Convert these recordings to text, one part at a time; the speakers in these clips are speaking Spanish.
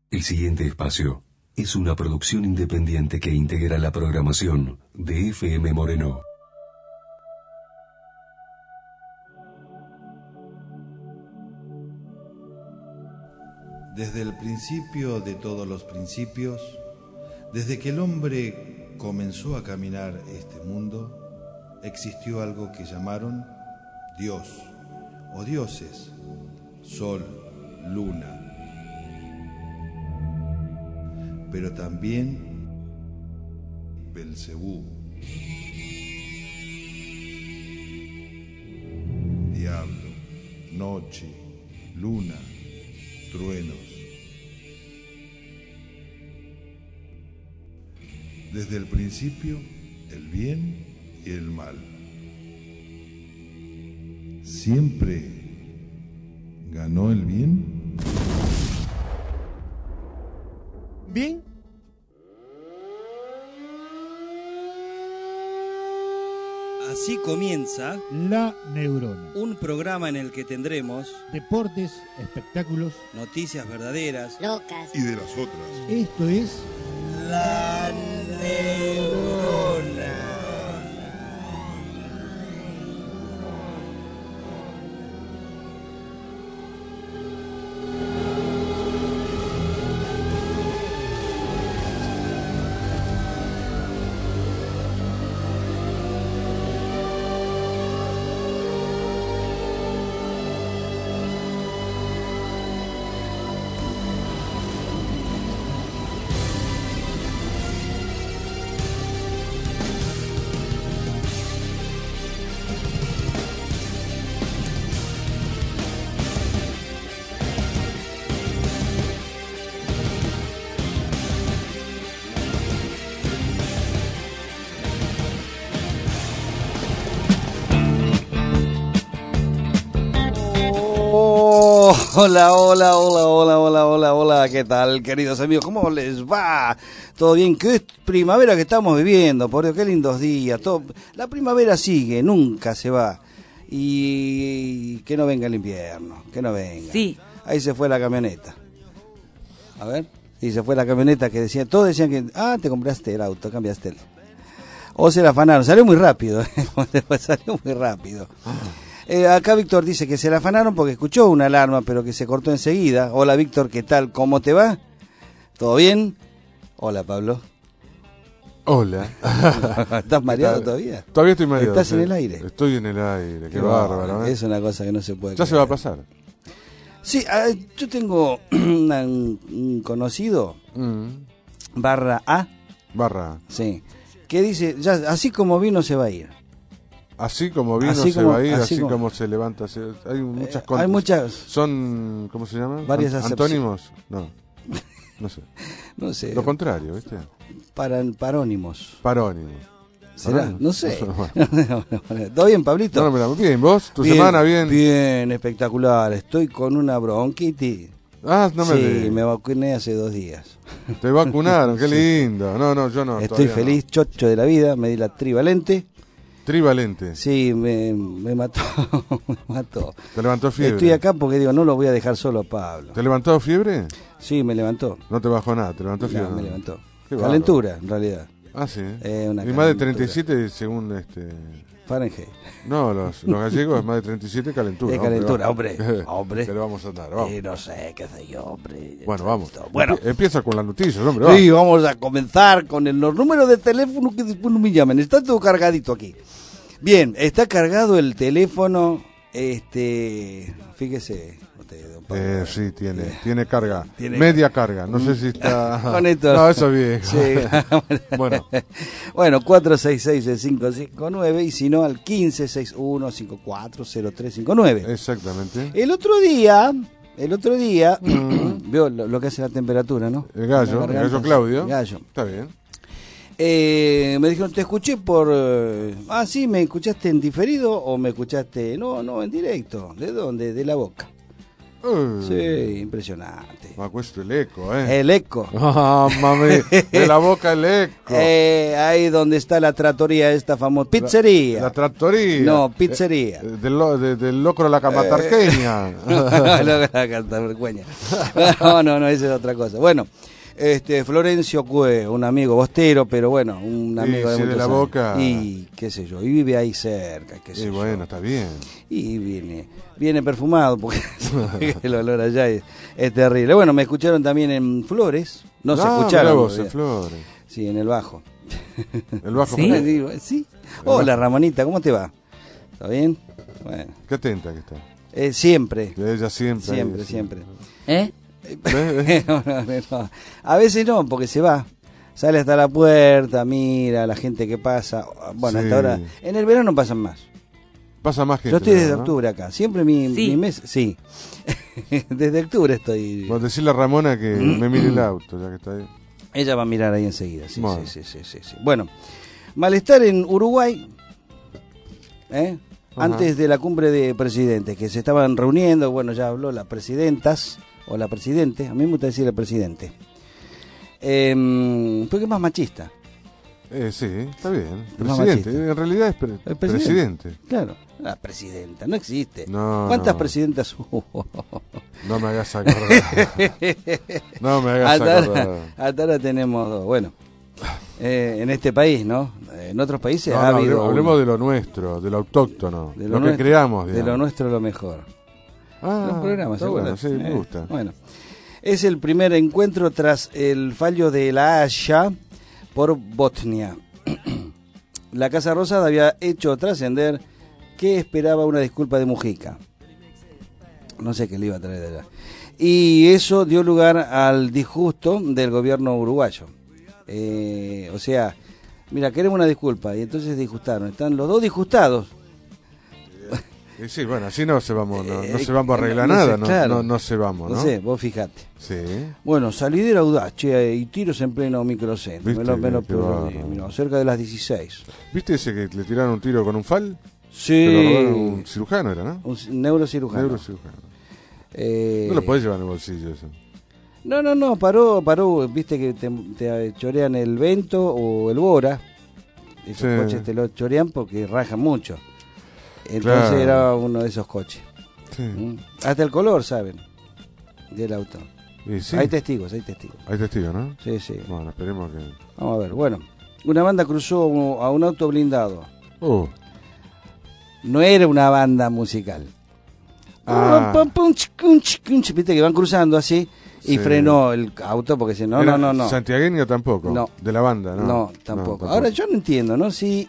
El siguiente espacio es una producción independiente que integra la programación de FM Moreno. Desde el principio de todos los principios, desde que el hombre comenzó a caminar este mundo, existió algo que llamaron Dios o dioses, sol, luna, pero también Belcebú, diablo, noche, luna, truenos. Desde el principio, el bien y el mal. ¿Siempre ganó el bien? ¿Bien? Así comienza La Neurona. un programa en el que tendremos Deportes, espectáculos. noticias verdaderas locas Y de las otras. Esto es La Neurona. Hola, ¿qué tal, queridos amigos? ¿Cómo les va? ¿Todo bien? ¿Qué primavera que estamos viviendo? Por Dios, qué lindos días. La primavera sigue, nunca se va. Y que no venga el invierno, que no venga. Sí. Ahí se fue la camioneta. A ver, y se fue la camioneta que decía, todos decían que, te compraste el auto, cambiaste el... O se la afanaron, salió muy rápido, salió muy rápido. Acá Víctor dice que se la afanaron porque escuchó una alarma, pero que se cortó enseguida. Hola Víctor, ¿qué tal? ¿Cómo te va? ¿Todo bien? Hola Pablo. Hola. ¿Estás mareado todavía? Todavía estoy mareado. ¿Estás en el aire? Estoy en el aire, qué bárbaro. Es una cosa que no se puede Ya creer. se va a pasar. Sí, yo tengo un conocido, barra A, sí, que dice, ya así como vino se va a ir. Así como vino Así se como- va a ir, así así como- como se levanta. Hay muchas Hay muchas, Son, ¿cómo se llama? Varias Antónimos. No sé. no sé, Lo contrario, ¿viste? parónimos. Parónimos. ¿Será? Parónimos. No sé. Bueno. ¿Todo bien, Pablito? No, mira, bien, ¿vos? ¿Tu semana bien? Bien, espectacular. Estoy con una bronquitis. No me Sí, digas. me vacuné hace 2 días. Te vacunaron, qué Sí. lindo. No, yo no. Estoy todavía feliz, chocho de la vida. Me di la trivalente. no. Trivalente. Sí, me mató. Me mató. ¿Te levantó fiebre? Estoy acá porque digo, no lo voy a dejar solo a Pablo. ¿Te levantó fiebre? Sí, me levantó. No te bajó nada, te levantó fiebre. No, me levantó. Qué Calentura, en realidad. Ah, sí. Una Y más de calentura. 37 según Fahrenheit. No, los gallegos es más de 37 calentura. Es calentura, hombre. Te lo vamos a dar, vamos. No sé, qué sé yo, hombre. Bueno, vamos. Bueno. Empieza con las noticias, hombre. Sí, vamos a comenzar con los números de teléfono que después no me llaman. Está todo cargadito aquí. Bien, está cargado el teléfono. Fíjese. Sí, tiene carga. Tiene- Media carga. No sé si está. Con esto. No, eso es viejo. Sí. Bueno. Bueno, 466-559 y si no al 1561-540359. Exactamente. El otro día, veo lo que hace la temperatura, ¿no? El gallo, La garganta, el gallo Claudio. el gallo. Está bien. Me dijeron, te escuché por... sí, ¿me escuchaste en diferido o me escuchaste... No, en directo. ¿De dónde? De la boca. Sí, impresionante. Ma questo è l'eco, eh. El Eco. Mamma mia, nella bocca è l'eco. Ahí donde está la trattoria esta famosa. Pizzería. La trattoria. No, pizzería. Del locro della Camatarqueña. No, esa es otra cosa. Bueno, Florencio Cue, un amigo bostero, pero bueno, un amigo de sí, muchos de la años. Boca. Y qué sé yo, y vive ahí cerca, qué sé Y yo. bueno, está bien. Y viene perfumado, porque el olor allá es terrible. Bueno, me escucharon también en Flores, no se escucharon. Mirá vos, todavía. en Flores. Sí, en el bajo. El bajo ¿Sí? Flores. Digo, sí. Hola, Ramonita, ¿cómo te va? ¿Está bien? Bueno, Qué atenta que está. siempre. Que ella siempre. Siempre, ahí, sí. siempre. ¿Eh? No. A veces no, porque se va. Sale hasta la puerta, mira a la gente que pasa. Bueno, Sí. hasta ahora. En el verano pasan más. Pasa más gente. Yo estoy desde ¿no? octubre acá. Siempre mi Sí. mes. Sí. Desde octubre estoy. Bueno, decirle a Ramona que me mire el auto, ya que está ahí. Ella va a mirar ahí enseguida. Sí, Bueno. sí. Bueno, malestar en Uruguay. Ajá. Antes de la cumbre de presidentes, que se estaban reuniendo. Bueno, ya habló la presidentas. O la presidente. A mí me gusta decir el presidente. Porque es más machista. Sí, está bien. Más Presidente. machista. En realidad es El presidente. Claro, la presidenta, no existe. No, ¿Cuántas no. presidentas hubo? No me hagas acordar. No me hagas Hasta acordar. hasta ahora tenemos dos. Bueno, en este país, ¿no? En otros países No, ha no, habido. hablemos uno. de lo nuestro, de lo autóctono, De lo que nuestro- creamos. De Digamos. lo nuestro lo mejor. Ah, Los programas, está ¿se bueno, acuerdan? sí, me gusta. Bueno, es el primer encuentro tras el fallo de La Haya por Botnia. La Casa Rosada había hecho trascender que esperaba una disculpa de Mujica. No sé qué le iba a traer de allá. Y eso dio lugar al disgusto del gobierno uruguayo. O sea, mira, queremos una disculpa. Y entonces disgustaron. Están los dos disgustados. Y sí, bueno, así no se vamos, no se Eh, vamos a arreglar no sé, nada, claro. no se vamos, ¿no? No sé, vos fijate. Sí. Bueno, salidera audaz, che, y tiros en pleno microcentro. ¿Viste? Me lo Qué bárbaro. mirá, cerca de las 16. ¿Viste ese que le tiraron un tiro con un fal? Sí. Que lo robaron un cirujano, era, ¿no? Un neurocirujano. Neurocirujano. Eh, No lo podés llevar en el bolsillo eso. No, paró, viste que te chorean el Vento o el Bora. Esos Sí. coches te lo chorean porque rajan mucho. Entonces Claro. era uno de esos coches. Sí. ¿Mm? Hasta el color saben del auto. Y sí. Hay testigos. Hay testigos, ¿no? Sí. Bueno, esperemos que... Vamos a ver. Bueno, una banda cruzó a un auto blindado. No era una banda musical. Ah. Viste que van cruzando así y Sí. frenó el auto porque si no, ¿Era no. santiagueño tampoco? No. De la banda, ¿no? No, tampoco. Ahora yo no entiendo, ¿no? Si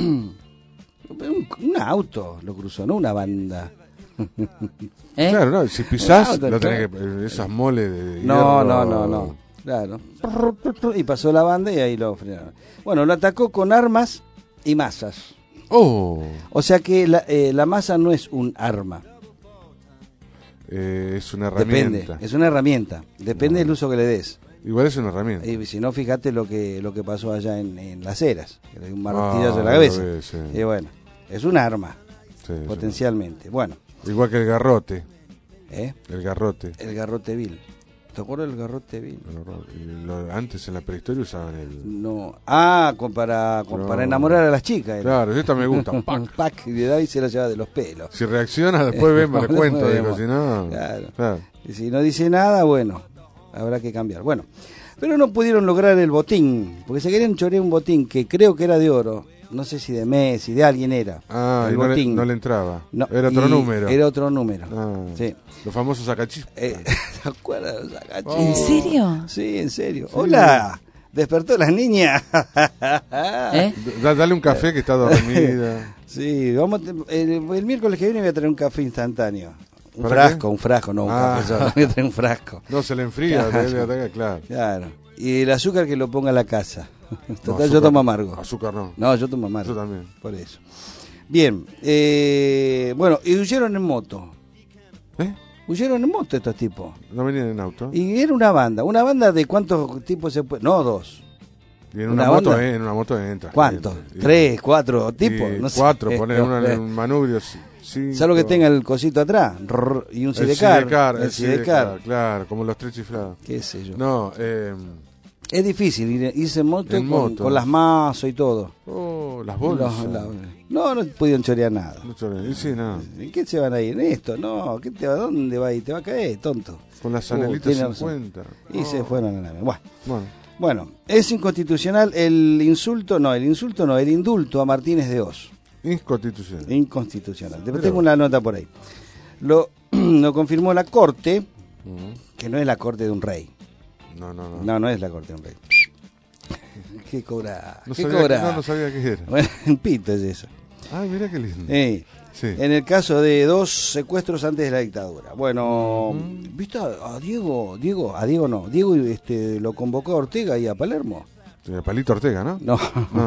un auto lo cruzó, no una banda. ¿Eh? Claro, no, si pisás, No, lo tenés claro. que... esas moles de No, hierro. no. Claro. Y pasó la banda y ahí lo frenaron. Bueno, lo atacó con armas y masas. Oh, O sea que la masa no es un arma. es una Depende, herramienta. es una herramienta. Depende del uso que le des. Igual es una herramienta. Y si no, fíjate lo que pasó allá en Las Heras. Que le dio un martillazo en la Ah, cabeza. lo ves, sí. Y bueno, es un arma, Sí, sí. potencialmente. Bueno, Igual que el garrote. ¿eh? El garrote. El garrote vil. ¿Te acuerdas del garrote vil? Antes en la prehistoria usaban el... No. para No. enamorar a las chicas. era. Claro, esta me gusta. Un ¡Pac! pack y le daba y se la llevaba de los pelos. Si reacciona, después vemos, le cuento. Después Digo, vemos. si no... Claro. Y si no dice nada, bueno, habrá que cambiar. Bueno, pero no pudieron lograr el botín, porque se querían chorear un botín que creo que era de oro. No sé si de Messi, de alguien era. Ah, el y no botín. le entraba. No, Era otro y número. Era otro número. Ah, Sí. Los famosos sacachispas. ¿Te acuerdas de los sacachis? ¿En serio? Sí, en serio. Hola, despertó las niñas. ¿Eh? Dale un café que está dormida. Sí, el miércoles que viene voy a traer un café instantáneo. Un ¿Para frasco, no un Ah. café solo. Voy a traer un frasco. No, se le enfría. Claro. Debe atacar, claro. Claro. Y el azúcar que lo ponga a la casa. Total, No, yo azúcar- tomo amargo. Azúcar no. No, yo tomo amargo. Yo también. Por eso. Bien. Bueno, y huyeron en moto. ¿Eh? Huyeron en moto estos tipos. ¿No venían en auto? Y era una banda. ¿Una banda de cuántos tipos se puede? No, dos. Y en ¿Una una moto, banda? en una moto entra. ¿Cuántos? Entra. Y- 3, 4 tipos. y No sé. cuatro, poner uno en un manubrio 5. Salvo que tenga el cosito atrás y un sidecar. El sidecar, claro, como los 3 chiflados. Qué sé yo. No, es difícil irse en moto, En moto. con las mazos y todo. las bolsas. No pudieron chorear nada. No chorean. Y sí, no. ¿En qué se van a ir? ¿En esto? No, ¿dónde va a ir? Te va a caer, tonto. Con las anelitas tiene 50. Y se fueron a la mierda. Bueno. Bueno, es inconstitucional el indulto a Martínez de Oz. Inconstitucional. Inconstitucional. Pero Tengo una nota por ahí. Lo confirmó la Corte, que no es la Corte de un rey. No es la Corte de un rey. ¿Qué cobra? No ¿Qué sabía cobra? no sabía qué era. Bueno, un pito es eso. Ay, mira qué lindo. Sí. En el caso de 2 secuestros antes de la dictadura. Bueno, ¿viste a Diego? Diego lo convocó a Ortega y a Palermo. Palito Ortega, ¿no? No.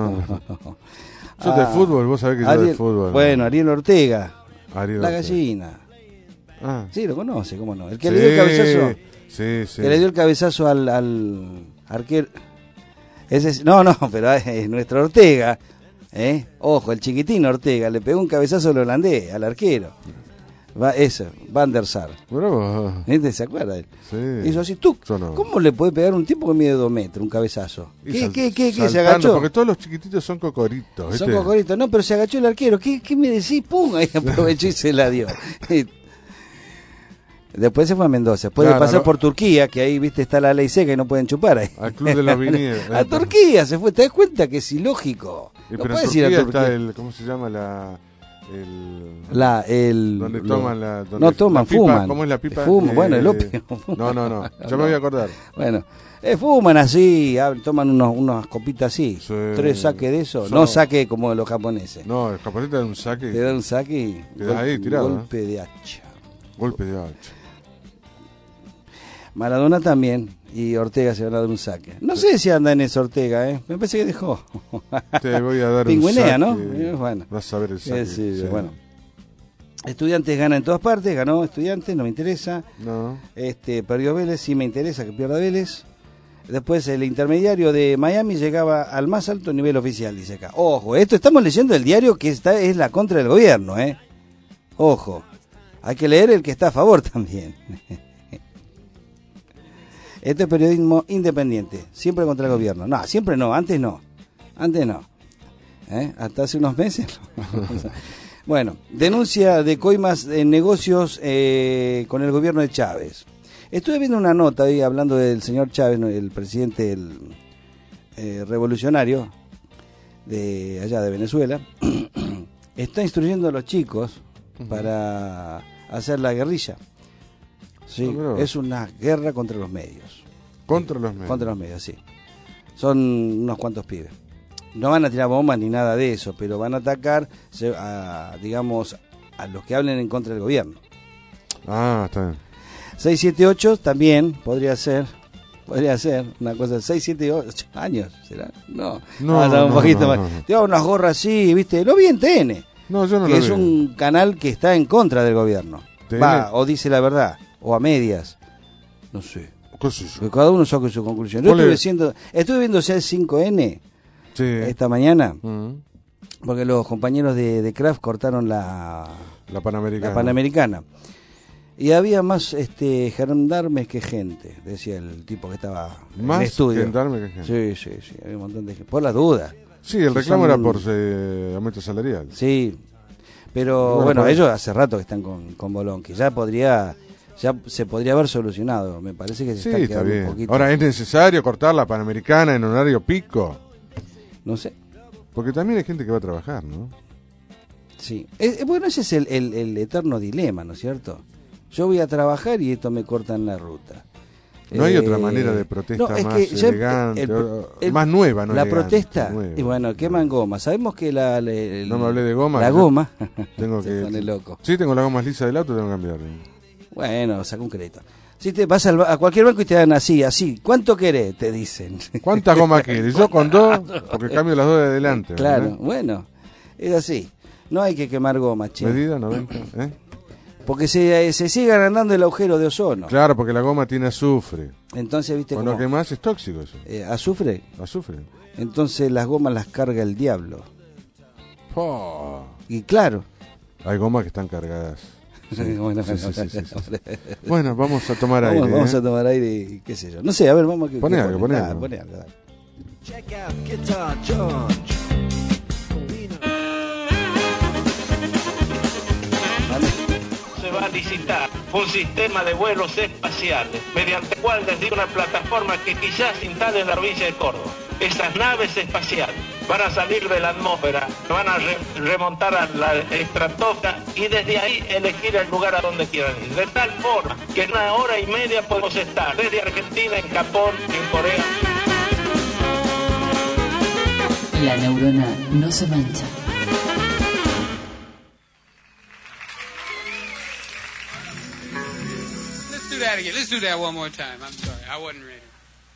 Yo de fútbol, vos sabés que yo de fútbol. Bueno, Ariel Ortega. Ariel La Ortega. gallina. Ah. Sí, lo conoce, ¿cómo no? El que le dio el cabezazo. Sí. Que le dio el cabezazo al arquero. No, pero es nuestro Ortega. Ojo, el chiquitín Ortega le pegó un cabezazo al holandés, al arquero. Van der Sar. Bravo. ¿Se acuerda? Sí. Hizo así, tú. No. ¿Cómo le puede pegar un tipo que mide 2 metros, un cabezazo? ¿Qué? ¿Se saltando, agachó? Porque todos los chiquititos son cocoritos. Son cocoritos. No, pero se agachó el arquero. ¿Qué me decís? ¡Pum! Ahí aprovechó y se la dio. Después se fue a Mendoza. Después de pasar por Turquía, que ahí, viste, está la ley seca y no pueden chupar ahí. Al Club de los Viñedos. A Turquía se fue. ¿Te das cuenta que es ilógico? Pero puedes en Turquía ir a Turquía. está ¿cómo se llama donde toman no toman, pipa, fuman. ¿Cómo es la pipa? Fuman, bueno, el opio. No, yo me voy a acordar. Bueno, fuman así, toman unas copitas así. Sí. 3 saques de eso. No saque como los japoneses. No, el japonés te da un saque. Te da un saque y quedás ahí tirado. Golpe de hacha. Golpe de hacha. Maradona también, y Ortega se van a dar un saque. No sé si anda en eso Ortega, me parece que dejó. Te voy a dar Pingüinea, un saque. ¿no? Bueno. Vas a ver el saque. Sí. Bueno. Estudiantes gana en todas partes, ganó Estudiantes, no me interesa. No. Perdió Vélez, sí me interesa que pierda Vélez. Después el intermediario de Miami llegaba al más alto nivel oficial, dice acá. Ojo, esto estamos leyendo el diario que es la contra del gobierno, Ojo, hay que leer el que está a favor también. Este es periodismo independiente, siempre contra el gobierno. No, siempre no, antes no. Hasta hace unos meses. Bueno, denuncia de coimas en negocios con el gobierno de Chávez. Estuve viendo una nota ahí hablando del señor Chávez, el presidente revolucionario de allá de Venezuela. Está instruyendo a los chicos para hacer la guerrilla. Sí, es una guerra contra los medios. Contra los medios. Contra los medios, sí. Son unos cuantos pibes. No van a tirar bombas ni nada de eso, pero van a atacar, digamos, a los que hablen en contra del gobierno. Ah, está bien. 678 también podría ser una cosa. 6, 7, 8 años, ¿será? No, un poquito más. Te unas gorras así, ¿viste? Lo vi en TN. No, yo no que lo es vi. Un canal que está en contra del gobierno. ¿TN? O dice la verdad, o a medias. No sé. ¿Qué es eso? Cada uno saca su conclusión. Yo estuve viendo C5N esta mañana, porque los compañeros de Kraft cortaron la Panamericana. Y había más gendarmes que gente, decía el tipo que estaba en el estudio. Más gendarmes que gente. Sí, había un montón de gente. Por las dudas. Sí, el reclamo era por aumento salarial. Sí, pero bueno, ellos hace rato que están con Bolón, que ya se podría haber solucionado. Me parece que se está quedando bien. Un poquito. Ahora, ¿es necesario cortar la Panamericana en horario pico? No sé. Porque también hay gente que va a trabajar, ¿no? Sí. Bueno, ese es el eterno dilema, ¿no es cierto? Yo voy a trabajar y esto me cortan la ruta. No hay otra manera de protesta más elegante, más nueva, ¿no? La elegante, protesta, nueva. Y bueno, queman goma. Sabemos que no me hablé de goma. La goma. Tengo que pone loco. Sí, tengo la goma lisa del auto, tengo que cambiar. Bueno, saca un crédito. Si te vas a cualquier banco y te dan así. ¿Cuánto querés? Te dicen. ¿Cuántas gomas quieres? Yo con 2, porque cambio las 2 de adelante. Claro, ¿verdad? bueno, es así. No hay que quemar goma, che. Medida 90, Porque se sigue agrandando el agujero de ozono. Claro, porque la goma tiene azufre. Entonces, ¿viste Cuando cómo? quemás es tóxico eso. ¿Azufre? Azufre. Entonces las gomas las carga el diablo. Oh. Y claro. Hay gomas que están cargadas. Sí. Bueno, bueno, vamos a tomar aire. Vamos a tomar aire y qué sé yo. No sé, a ver, vamos a... Poné algo. Poné algo, dale. Check out Guitar George. Se va a licitar un sistema de vuelos espaciales, mediante el cual desde una plataforma que quizás instale en la provincia de Córdoba. Esas naves espaciales van a salir de la atmósfera, van a remontar a la estratosfera y desde ahí elegir el lugar a donde quieran ir. De tal forma que en 1 hora y media podemos estar desde Argentina, en Japón, en Corea. La neurona no se mancha. Let's do that again. Let's do that one more time. I'm sorry, I wasn't ready.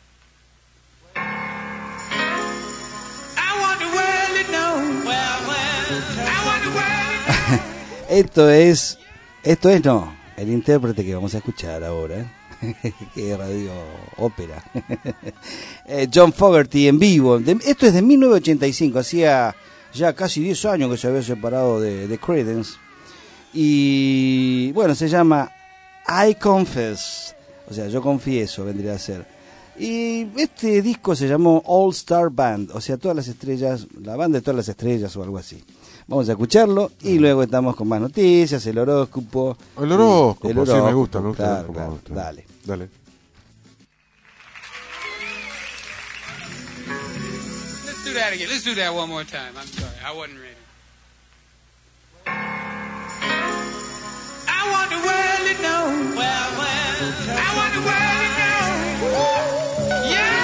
I want the world to know. I want the world to know. Esto es no, el intérprete que vamos a escuchar ahora, que es radio ópera. John Fogerty en vivo. Esto es de 1985, hacía ya casi 10 años que se había separado de Creedence. Y bueno, se llama I Confess, o sea, yo confieso, vendría a ser. Y este disco se llamó All Star Band, o sea, todas las estrellas, la banda de todas las estrellas o algo así. Vamos a escucharlo y luego estamos con más noticias, el horóscopo. El horóscopo, sí, me gusta. Claro, me gusta. Dale. Let's do that again. Let's do that one more time. I'm sorry, I wasn't ready. I want the world to know. I want the world to know. Yeah.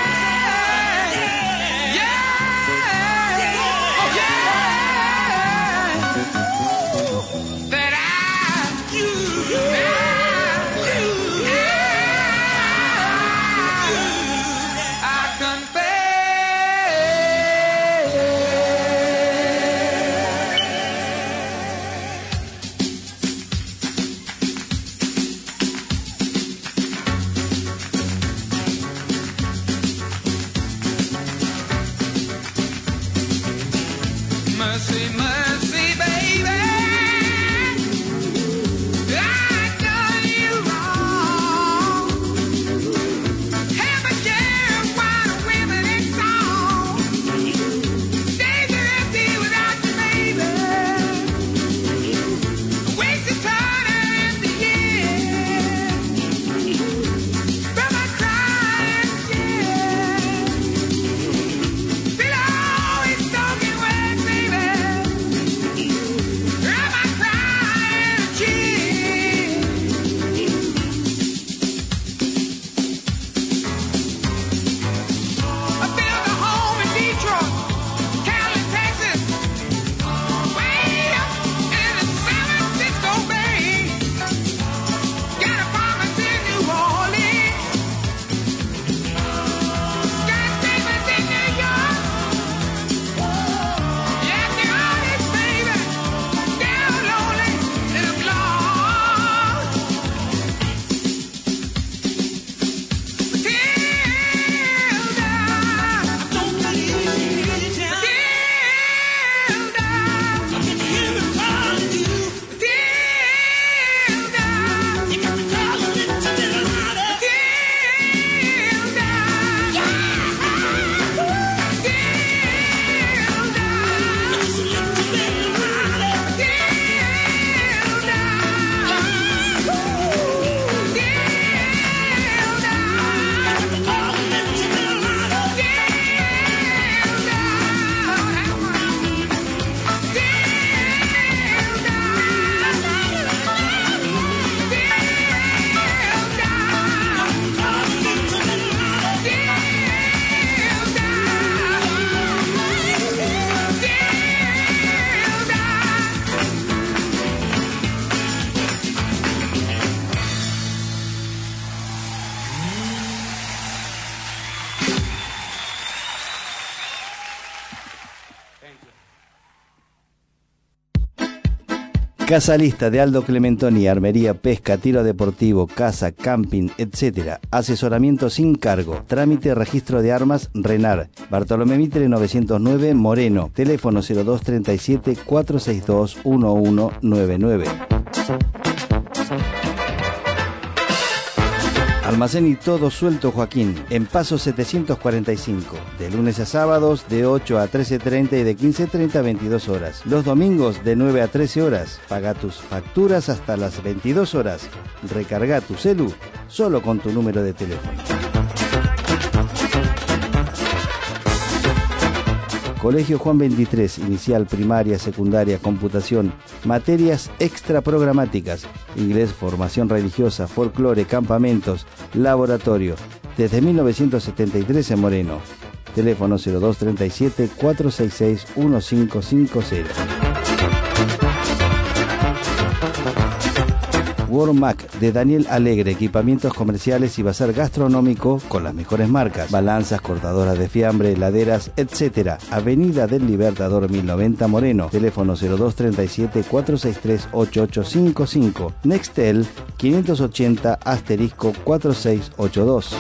Casa Lista de Aldo Clementoni, armería, pesca, tiro deportivo, caza, camping, etc. Asesoramiento sin cargo. Trámite, registro de armas, RENAR. Bartolomé Mitre 909, Moreno. Teléfono 0237 462 1199. Almacén y todo suelto Joaquín, en Paso 745, de lunes a sábados de 8 a 13:30 y de 15:30 a 22 horas. Los domingos de 9 a 13 horas. Paga tus facturas hasta las 22 horas. Recarga tu celu solo con tu número de teléfono. Colegio Juan 23, inicial, primaria, secundaria, computación, materias extra programáticas, inglés, formación religiosa, folclore, campamentos, laboratorio, desde 1973 en Moreno. Teléfono 0237 466 1550. Wormac de Daniel Alegre, equipamientos comerciales y bazar gastronómico con las mejores marcas, balanzas, cortadoras de fiambre, heladeras, etc. Avenida del Libertador 1090 Moreno, teléfono 0237 463 8855, Nextel 580 *4682.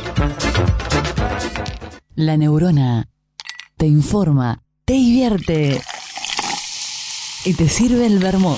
La Neurona te informa, te divierte y te sirve el vermut.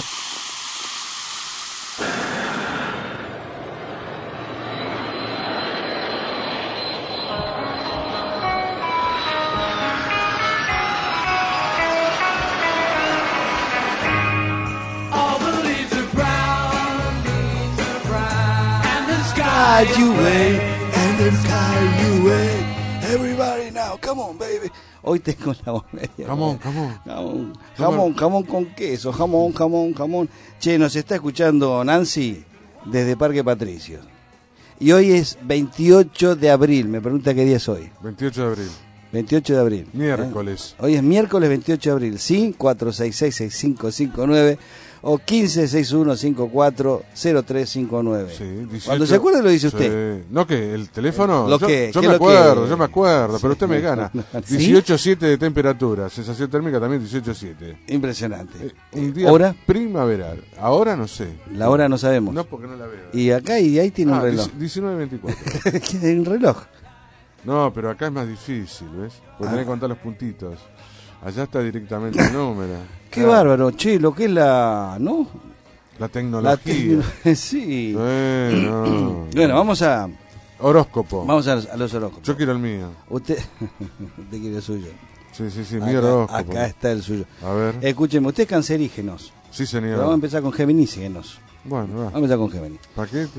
Hoy tengo la voz media. Jamón con queso, jamón. Che, nos está escuchando Nancy desde Parque Patricio. Y hoy es 28 de abril, me pregunta qué día es hoy. 28 de abril. 28 de abril. Miércoles. Hoy es miércoles 28 de abril, ¿sí? 466-6559 o 1561-540359. Sí, 18... Cuando se acuerde lo dice usted. Sí. No, que el teléfono. Yo me acuerdo, pero usted me gana. 18.7 de temperatura, sensación térmica también 18.7. Impresionante. Un día ¿Hora? Primaveral. Ahora no sé. La hora no sabemos. No, porque no la veo. Y acá y ahí tiene un reloj. 19.24. ¿Tiene un reloj? No, pero acá es más difícil, ¿ves? Porque tenés que contar los puntitos. Allá está directamente el número. Qué bárbaro, che, lo que es ¿no? La tecnología. Sí. Bueno, vamos a... Horóscopo. Vamos a los horóscopos. Yo quiero el mío. Usted quiere el suyo. Sí, mi horóscopo. Acá está el suyo. A ver. Escúcheme, usted es cancerígenos. Sí, señor. Pero vamos a empezar con geminígenos. Bueno, va. Vamos a empezar con Géminis. Paquete.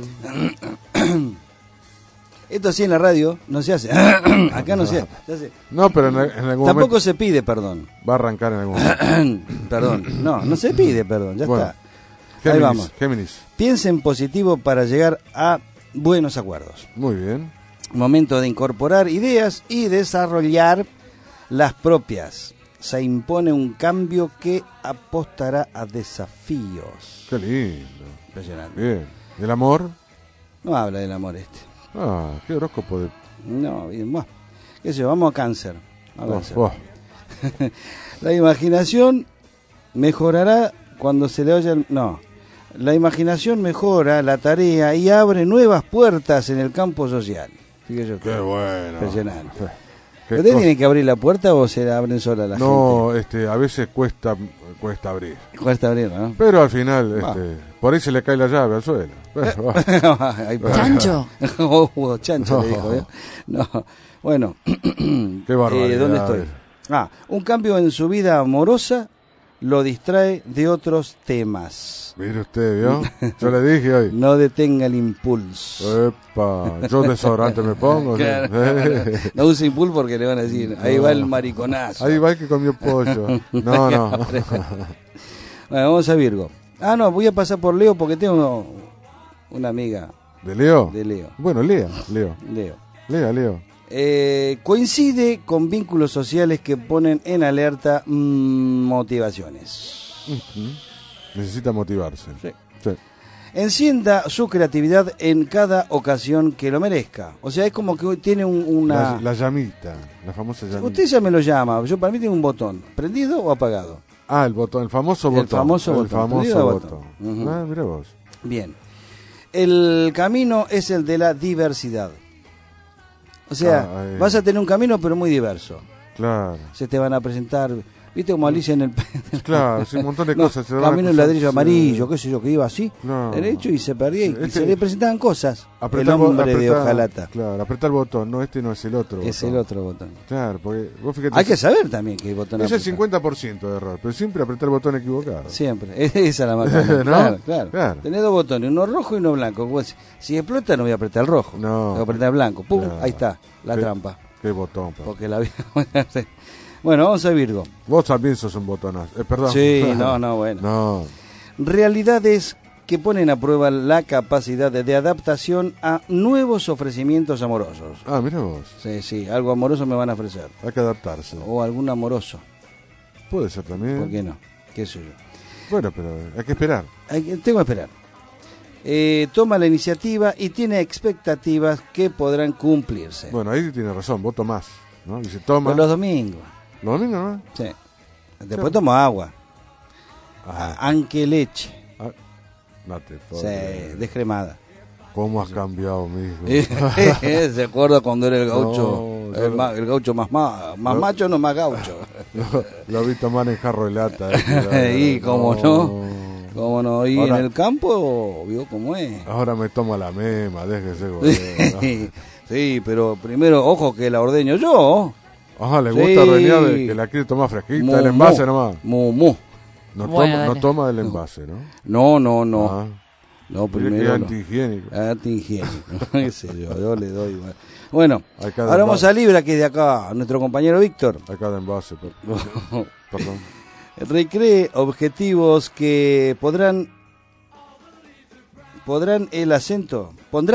Esto así en la radio no se hace. Acá no se hace. No, pero en algún momento. Tampoco se pide perdón. Va a arrancar en algún momento. Perdón. No se pide perdón. Ya está. Géminis, ahí vamos. Géminis. Piensa en positivo para llegar a buenos acuerdos. Muy bien. Momento de incorporar ideas y desarrollar las propias. Se impone un cambio que apostará a desafíos. Qué lindo. Impresionante. Bien. ¿El amor? No habla del amor este. Qué horóscopo de... No, bien, bueno. ¿Qué sé yo? Vamos a Cáncer. Oh. La imaginación mejorará cuando se le oye... No. La imaginación mejora la tarea y abre nuevas puertas en el campo social. Fíjese. Qué bueno. Impresionante. ¿Usted tiene que abrir la puerta o se la abren sola la gente? No, a veces cuesta abrir. Cuesta abrir, ¿no? Pero al final, por ahí se le cae la llave al suelo. Chancho. Chancho le dijo. No. Bueno. Qué barbaridad. ¿Dónde estoy? Un cambio en su vida amorosa lo distrae de otros temas. Mire usted, ¿vio? Yo le dije hoy. No detenga el impulso. Epa, yo desodorante me pongo. Claro. No use impulso porque le van a decir, ahí va el mariconazo. Ahí va el que comió pollo. No. Bueno, vamos a Virgo. No, voy a pasar por Leo porque tengo una amiga. ¿De Leo? De Leo. Bueno, Leo. Leo. Coincide con vínculos sociales que ponen en alerta motivaciones. Necesita motivarse. Sí. Encienda su creatividad en cada ocasión que lo merezca. O sea, es como que tiene una... La llamita, la famosa llamita. Usted ya me lo llama. Yo para mí tiene un botón, ¿prendido o apagado? Ah, el botón, el famoso botón. El famoso botón. famoso botón. Uh-huh. Ah, mira vos. Bien. El camino es el de la diversidad. O sea, vas a tener un camino pero muy diverso. Claro. Se te van a presentar, viste como Alicia en el... Claro, sí, un montón de cosas. Camino en ladrillo amarillo, qué sé yo, que iba así, claro. derecho y se perdía y se le presentaban cosas. El Apretar, hombre de hojalata. Claro, apretar el botón, no, este no es el otro Es botón. el otro botón. Claro, porque vos fíjate. Hay que saber también qué botón es apretar. el 50% de error, pero siempre apretar el botón equivocado. Siempre, esa es la macana. ¿No? Claro. Tenés dos botones, uno rojo y uno blanco. Si explota no voy a apretar el rojo, no. voy a apretar el blanco. Pum, claro. Ahí está, la trampa. Qué botón, pa. Porque la vida... Bueno, vamos a Virgo. Vos también sos un botonazo. Perdón. Sí, no, bueno. No. Realidades que ponen a prueba la capacidad de adaptación a nuevos ofrecimientos amorosos. Ah, mira vos. Sí, algo amoroso me van a ofrecer. Hay que adaptarse. O algún amoroso. Puede ser también. ¿Por qué no? ¿Qué sé yo? Bueno, pero hay que esperar. Tengo que esperar. Toma la iniciativa y tiene expectativas que podrán cumplirse. Bueno, ahí tiene razón, vos tomás, ¿no? Dice, toma. Pero los domingos. ¿Los domingos, no? Sí. Después tomo agua. Aunque leche. No te sí, descremada. ¿Cómo has cambiado, mijo? ¿Se acuerda cuando era el gaucho? No, el gaucho más macho, no más gaucho. Lo vi tomar en jarro de lata. Y cómo no. Y ahora, en el campo, vio cómo es. Ahora me tomo la mema, déjese, güey. ¿No? Sí, pero primero, ojo que la ordeño yo. Ajá, le gusta reñar que la quiere tomar fresquita, el envase nomás. No toma del envase, ¿no? No. Ah. No, primero. Es antihigiénico. Qué sé yo le doy. Bueno, ahora vamos a Libra, que es de acá, nuestro compañero Víctor. Acá de envase, perdón. Recree objetivos que pondrán el acento.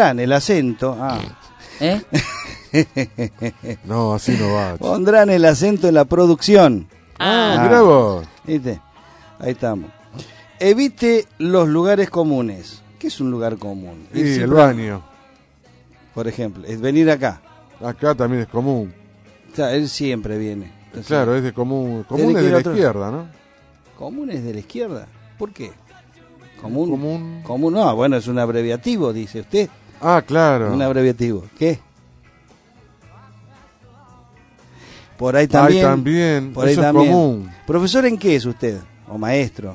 No, así no va. Pondrán el acento en la producción. Mirá vos. ¿Viste? Ahí estamos. Evite los lugares comunes. ¿Qué es un lugar común? Sí, el baño. Por ejemplo, es venir acá. Acá también es común. O sea, él siempre viene. Entonces, claro, es de común. Común es de la izquierda, ¿no? ¿Común es de la izquierda? ¿Por qué? Común. No, bueno, es un abreviativo, dice usted. Ah, claro. Un abreviativo. ¿Qué? Por ahí también. Por ahí eso también. Es común. ¿Profesor en qué es usted? ¿O maestro?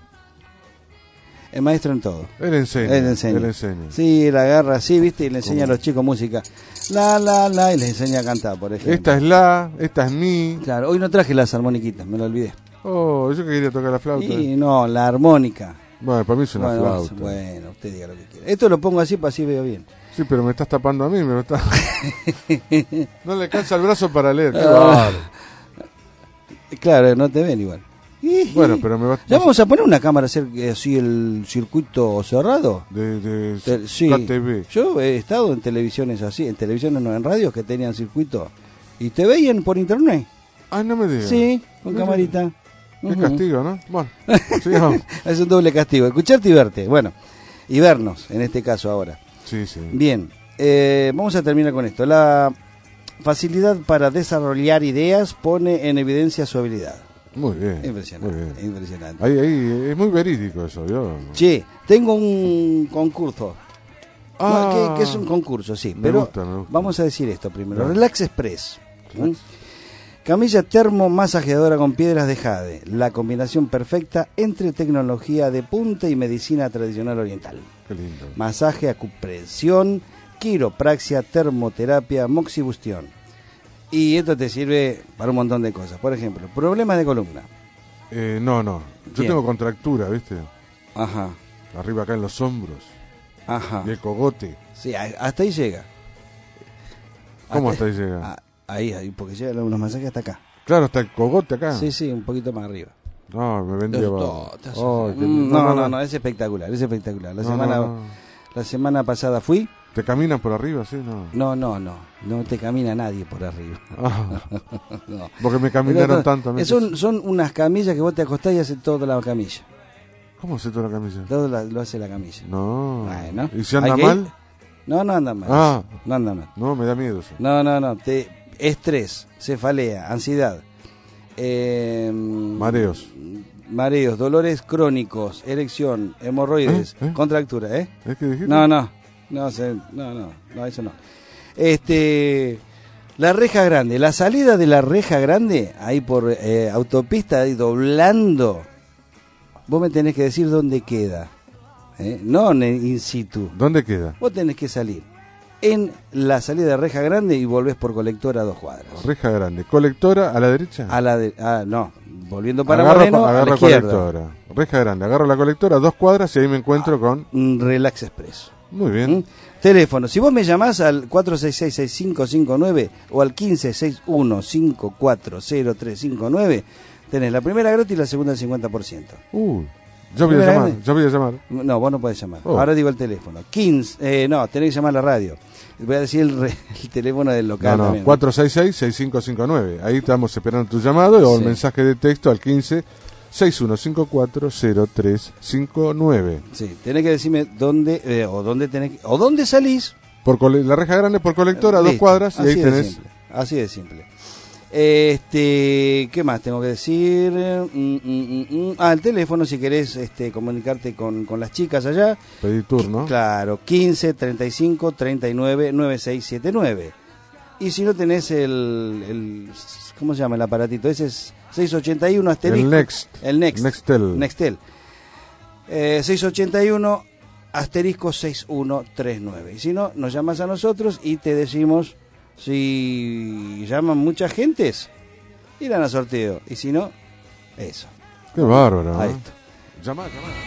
Es maestro en todo. Él enseña. Sí, él agarra así, ¿viste? Y le enseña a los chicos música. La, y les enseña a cantar, por ejemplo. Esta es mi. Claro, hoy no traje las armoniquitas, me lo olvidé. Oh, yo quería tocar la flauta. Sí, no, la armónica. Bueno, para mí es una flauta. Bueno, usted diga lo que quiera. Esto lo pongo así para así veo bien. Sí, pero me estás tapando a mí, No le alcanza el brazo para leer, qué bárbaro. Claro, no te ven igual. Bueno, pero me va. ¿Ya vamos a poner una cámara hacer así el circuito cerrado? Sí. KTV. Yo he estado en televisiones así, en televisiones no, en radios que tenían circuito y te veían por internet. Ah, no me digas. Sí, con camarita. Qué castigo, ¿no? Bueno, sigamos. Es un doble castigo, escucharte y verte. Bueno, y vernos en este caso ahora. Sí. Bien, vamos a terminar con esto. La facilidad para desarrollar ideas pone en evidencia su habilidad. Muy bien. Impresionante. Ahí es muy verídico eso, yo. Sí, tengo un concurso. ¿Qué es un concurso? Sí, me pero gusta. Vamos a decir esto primero. Relax Express. Camilla termomasajeadora con piedras de jade. La combinación perfecta entre tecnología de punta y medicina tradicional oriental. Qué lindo. Masaje, acupresión, quiropraxia, termoterapia, moxibustión. Y esto te sirve para un montón de cosas. Por ejemplo, problemas de columna. No. Yo tengo contractura, ¿viste? Ajá. Arriba acá en los hombros. Ajá. Y el cogote. Sí, hasta ahí llega. ¿Cómo hasta ahí llega? Ahí, porque llegan unos masajes hasta acá. Claro, hasta el cogote acá. Sí, un poquito más arriba. No, me vendría abajo. No, es espectacular, La semana pasada fui. ¿Te caminan por arriba, sí? No te camina nadie por arriba. No. Porque me caminaron tanto. Son unas camillas que vos te acostás y hace toda la camilla. ¿Cómo hace toda la camilla? Todo lo hace la camilla. No. Bueno, ¿Y si anda mal? No anda mal. No anda mal. No, me da miedo eso. No. Estrés, cefalea, ansiedad. Mareos, dolores crónicos, erección, hemorroides, contractura, ¿eh? ¿Es que dijiste? No, eso no. La Reja Grande, la salida de la Reja Grande, ahí por autopista, ahí doblando, vos me tenés que decir dónde queda, no in situ. ¿Dónde queda? Vos tenés que salir en la salida de Reja Grande y volvés por Colectora a 2 cuadras. Reja Grande, ¿Colectora a la derecha? No, volviendo para Moreno, a la izquierda. Colectora. Reja Grande, agarro la Colectora, 2 cuadras y ahí me encuentro con... Relax Express. Muy bien. Teléfono, si vos me llamás al 466-6559 o al 1561-540359, tenés la primera gratis y la segunda al 50%. Yo voy a llamar. No, vos no podés llamar. Ahora digo el teléfono. Tenés que llamar a la radio. Voy a decir el teléfono del local. 466-6559. Ahí estamos esperando tu llamado o el mensaje de texto al 15-6154-0359. Sí, tenés que decirme dónde, o dónde salís. Por la Reja Grande, por Colectora, 2 cuadras, y ahí tenés. Así de simple. ¿Qué más tengo que decir? El teléfono, si querés comunicarte con las chicas allá. Pedir turno. Claro, 15 35 39 9679. Y si no tenés el ¿cómo se llama el aparatito? Ese es 681 asterisco. El Nextel. 681 asterisco 6139. Y si no, nos llamas a nosotros y te decimos si llaman muchas gentes, irán a sorteo. Y si no, eso. Qué bárbaro. Ahí está. Llamá.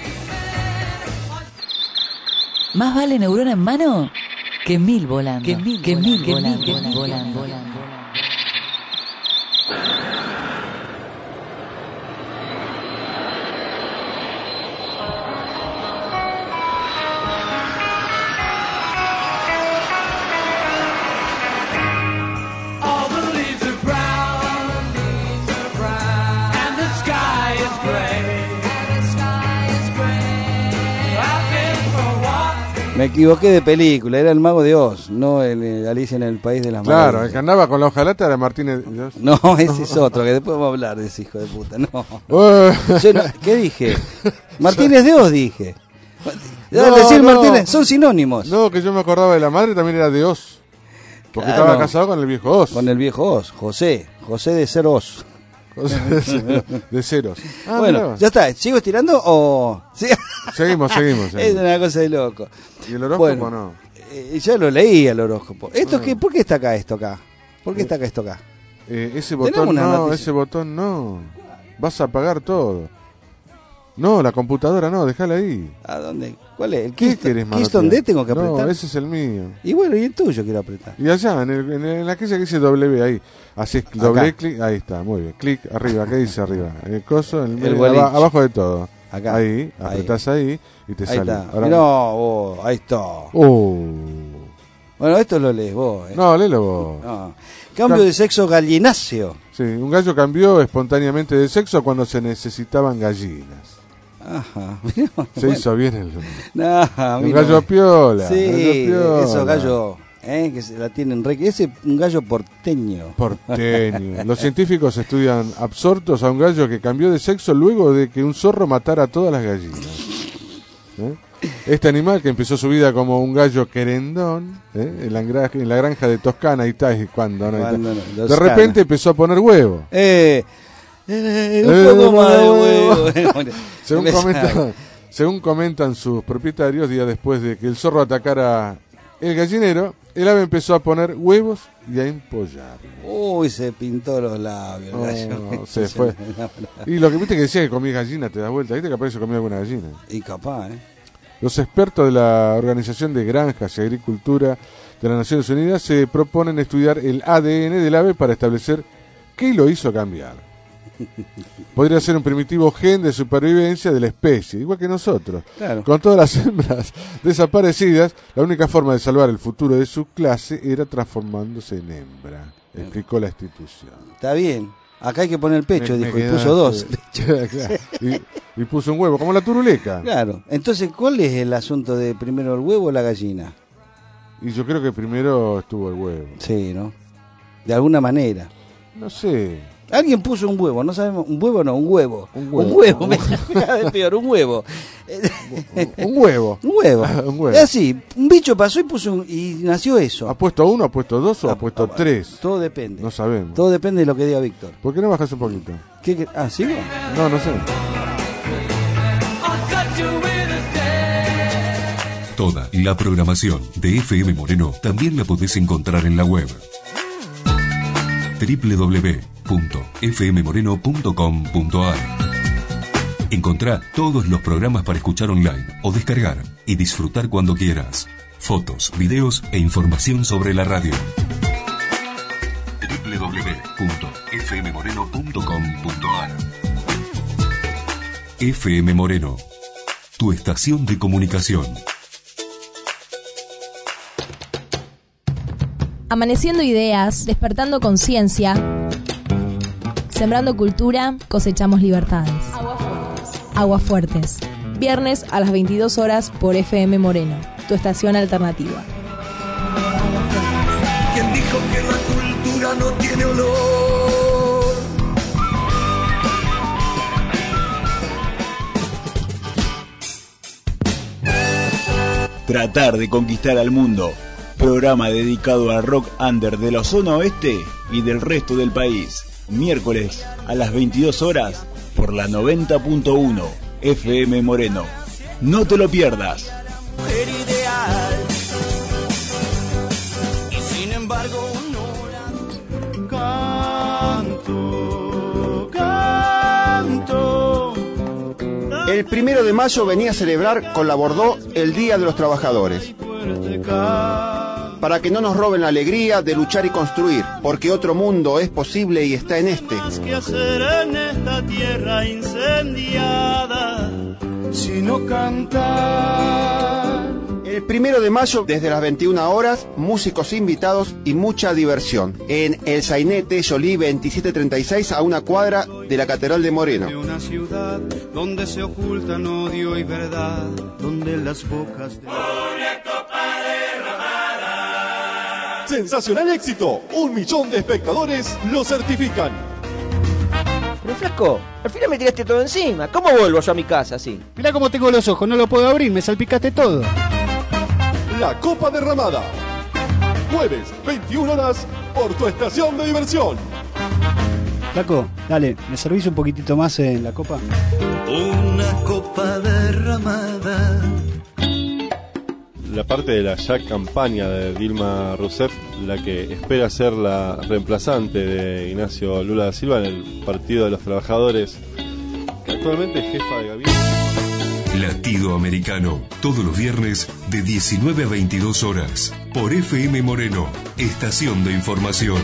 Más vale neurona en mano que 1000 volando. Que mil volando. Me equivoqué de película, era el Mago de Oz, no el Alicia en el País de las Maravillas. Claro, el que andaba con la hojalata era Martínez Dios. No, ese es otro, que después vamos a hablar de ese hijo de puta, no. ¿Qué dije? Martínez de Oz dije. Martínez, son sinónimos. No, que yo me acordaba de la madre, también era de Oz. Porque estaba casado con el viejo Oz. Con el viejo Oz, José de Ser Oz. De ceros. Bueno, ya está. ¿Sigo estirando o...? Seguimos. Es una cosa de loco. ¿Y el horóscopo no? Ya lo leí el horóscopo. ¿Por qué está acá esto acá? ¿Por qué está acá esto acá? Ese botón no. Vas a apagar todo. No, la computadora no, déjala ahí. ¿A dónde? ¿Cuál es? ¿Qué querés, mano? ¿Keystone D tengo que apretar? No, ese es el mío. Y bueno, y el tuyo quiero apretar. Y allá, en aquella que dice W, ahí. Haces doble clic, ahí está, muy bien. Clic arriba, ¿qué dice arriba? El coso, abajo de todo. Acá. Ahí, apretás ahí y te sale. Está. Ahora... ahí está. Bueno, esto lo lees vos. No, léelo vos. No. Cambio de sexo gallináceo. Sí, un gallo cambió espontáneamente de sexo cuando se necesitaban gallinas. Ajá. Se hizo bien el un gallo piola. Sí, esos gallos que se la tienen ese un gallo porteño. Los científicos estudian absortos a un gallo que cambió de sexo luego de que un zorro matara a todas las gallinas. Este animal, que empezó su vida como un gallo querendón en la granja de Toscana, y tal, cuando de repente empezó a poner huevo. Un poco más de huevo. Según comentan sus propietarios, días después de que el zorro atacara el gallinero, el ave empezó a poner huevos y a empollar. Uy, se pintó los labios. Se fue. Y lo que viste que decía que comía gallina, te das vuelta. ¿Viste que aparece comía alguna gallina? Y capaz, Los expertos de la Organización de Granjas y Agricultura de las Naciones Unidas se proponen estudiar el ADN del ave para establecer qué lo hizo cambiar. Podría ser un primitivo gen de supervivencia de la especie, igual que nosotros. Claro. Con todas las hembras desaparecidas, la única forma de salvar el futuro de su clase era transformándose en hembra, explicó la institución. Está bien. Acá hay que poner el pecho, dijo, y puso 2. y puso un huevo, como la turuleca. Claro. Entonces, ¿cuál es el asunto de primero el huevo o la gallina? Y yo creo que primero estuvo el huevo. Sí, ¿no? De alguna manera. No sé. Alguien puso un huevo, no sabemos, un huevo no, un huevo. Un huevo. Un huevo, me de peor, un huevo. Un huevo. Un huevo. Un huevo. Es así, un bicho pasó y nació eso. ¿Ha puesto 1, ha puesto 2 o ha puesto 3? Todo depende. No sabemos. Todo depende de lo que diga Víctor. ¿Por qué no bajas un poquito? ¿Sigo? No, no sé. Toda la programación de FM Moreno también la podés encontrar en la web www.fmmoreno.com.ar. Encontrá todos los programas para escuchar online o descargar y disfrutar cuando quieras. Fotos, videos e información sobre la radio. www.fmmoreno.com.ar. FM Moreno, tu estación de comunicación. Amaneciendo ideas, despertando conciencia, sembrando cultura, cosechamos libertades. Aguas Fuertes. Viernes a las 22 horas por FM Moreno, tu estación alternativa. ¿Quién dijo que la cultura no tiene olor? Tratar de conquistar al mundo. Programa dedicado al rock under de la zona oeste y del resto del país. Miércoles a las 22 horas por la 90.1 FM Moreno. No te lo pierdas. Mujer ideal. Y sin embargo no la... Canto. El 1 de mayo venía a celebrar con la Bordeaux el Día de los Trabajadores. Para que no nos roben la alegría de luchar y construir, porque otro mundo es posible y está en este. ¿Qué hacer en esta tierra incendiada sino cantar? El 1 de mayo, desde las 21 horas, músicos invitados y mucha diversión. En el Sainete Jolí 2736, a una cuadra de la Catedral de Moreno. De una ciudad donde se ocultan odio y verdad, donde las bocas de... Sensacional éxito, 1 millón de espectadores lo certifican. Pero flaco, al final me tiraste todo encima. ¿Cómo vuelvo yo a mi casa así? Mirá cómo tengo los ojos, no lo puedo abrir, me salpicaste todo. La Copa Derramada. Jueves, 21 horas, por tu estación de diversión. Flaco, dale, ¿me servís un poquitito más en la copa? Una copa derramada. La parte de la ya campaña de Dilma Rousseff, la que espera ser la reemplazante de Ignacio Lula da Silva en el Partido de los Trabajadores, que actualmente es jefa de gabinete. Latido Americano, todos los viernes de 19 a 22 horas, por FM Moreno, estación de información.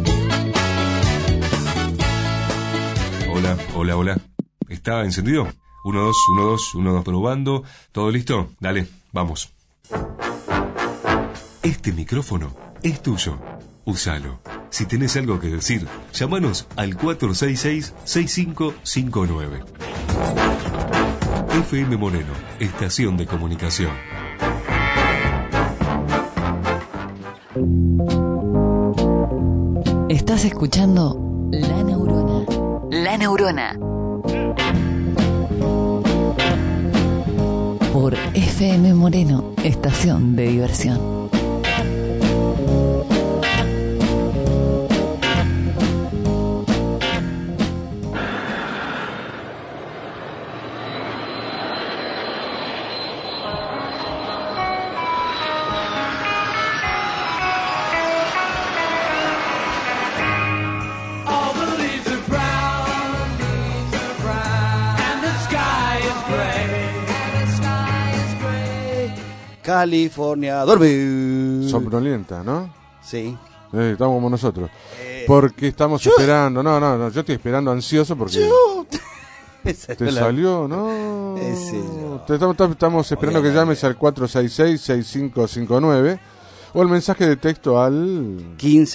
Hola. ¿Está encendido? 1, 2, 1, 2, 1, 2, probando. ¿Todo listo? Dale, vamos. Este micrófono es tuyo. Úsalo. Si tenés algo que decir, llámanos al 466-6559. FM Moreno, estación de comunicación. Estás escuchando La Neurona. La Neurona. Por FM Moreno, estación de diversión. California, dormir. Somnolienta, ¿no? Sí. Estamos como nosotros. Porque estamos esperando. No, yo estoy esperando ansioso porque... ¿Te salió? No. Estamos esperando que llames al 466-6559 o el mensaje de texto al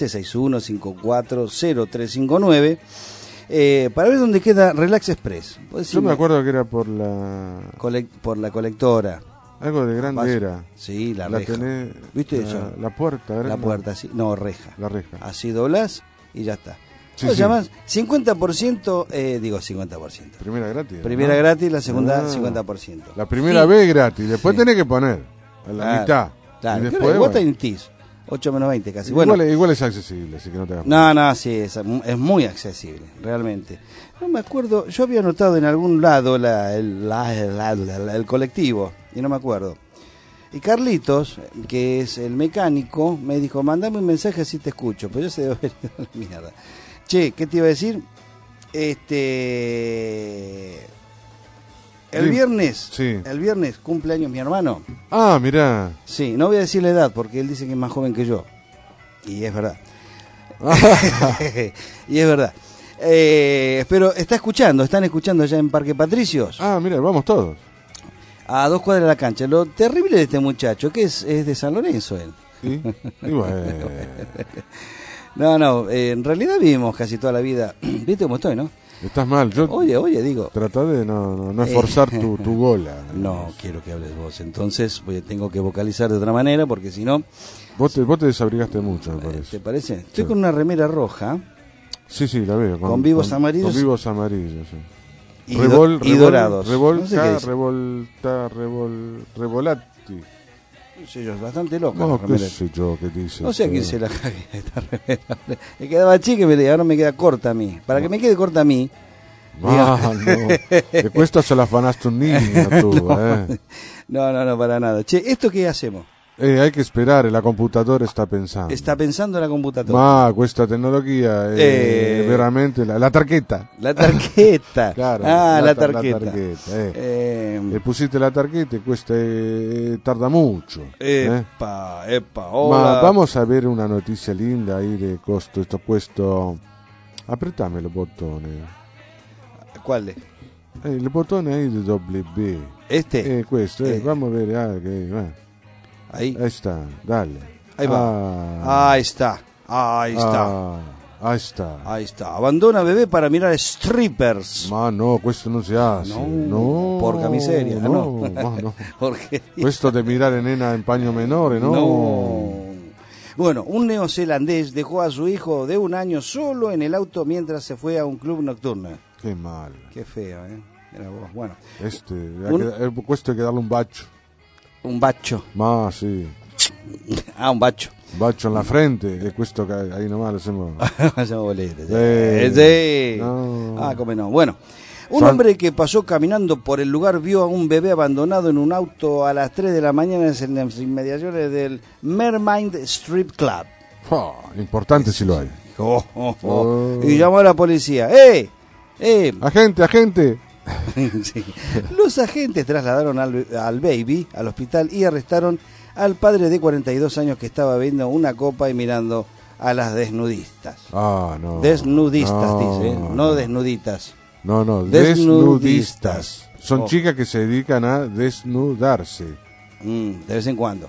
1561-540359 para ver dónde queda Relax Express. Yo me acuerdo que era por la colectora. Algo de grande era. Sí, la reja. Tenés, ¿viste eso? La puerta, ¿verdad? La puerta, sí. No, reja. La reja. Así doblás y ya está. Sí, ¿Vos llamás? 50%, digo 50%. Primera gratis. Primera gratis, la segunda 50%. La primera vez gratis, después tenés que poner a la mitad. Claro, y después, vos tenés TIS, 8 menos 20 casi. Igual es accesible, así que no te hagas. No, sí, es muy accesible, realmente. No me acuerdo, yo había notado en algún lado el colectivo, y no me acuerdo. Y Carlitos, que es el mecánico, me dijo, mandame un mensaje así te escucho, pero yo se debe haber ido a la mierda. Che, ¿qué te iba a decir? El viernes cumple años mi hermano. Ah, mirá. Sí, no voy a decir la edad porque él dice que es más joven que yo. Y es verdad. Y es verdad. Pero están escuchando allá en Parque Patricios. Ah, mira, vamos todos. A 2 cuadras de la cancha. Lo terrible de este muchacho, que es de San Lorenzo él. ¿Sí? Y bueno. No, en realidad vivimos casi toda la vida. ¿Viste cómo estoy, no? Estás mal. Yo oye, digo. Trata de no esforzar tu gola. No, quiero que hables vos. Entonces tengo que vocalizar de otra manera porque si no... Vos te desabrigaste mucho, me parece. ¿Te parece? Estoy con una remera roja. Sí, la veo. Con vivos amarillos. Con vivos amarillos, sí. Y dorados. Revolati. Es bastante loca. No, qué sé yo, qué dice. No sé a quién se la cague esta remera. Me quedaba chica y ahora me queda corta a mí. Para que me quede corta a mí. No. De cuesta se la afanaste un niño, tú, No, para nada. Che, ¿esto qué hacemos? Hay que esperar, la computadora está pensando. Está pensando la computadora. Questa tecnología veramente la tarjeta. La tarjeta. Claro, la tarjeta. Pusiste la tarjeta y cuesta tarda mucho. Epa, hola. Vamos a ver una noticia linda ahí de costo. Esto puesto. Apretame los botones. ¿Cuáles? El botón ahí de W. Questo. Vamos a ver. Ahí está, dale. Ahí va. Ahí está. Abandona bebé para mirar strippers. No, questo non si hace. No. Porca miseria. No. Porque questo de mirar en nena en paño menore, no. Bueno, un neozelandés dejó a su hijo de 1 año solo en el auto mientras se fue a un club nocturno. Qué mal. Qué feo, Era vos. Bueno. Questo hay que darle un bacio. Un bacio. Sì. Un bacio. Un bacio en la frente, e questo ahí nomás lo hacemos. Hacemos boletes. Sí. No. Come no. Bueno, un hombre que pasó caminando por el lugar vio a un bebé abandonado en un auto a las 3 de la mañana en las inmediaciones del Mermaid Strip Club. Importante si lo hay. Y llamó a la policía. Agente. Sí. Los agentes trasladaron al baby al hospital y arrestaron al padre de 42 años que estaba bebiendo una copa y mirando a las desnudistas. No. Desnudistas, dice, no desnuditas. No, desnudistas. Son chicas que se dedican a desnudarse. De vez en cuando.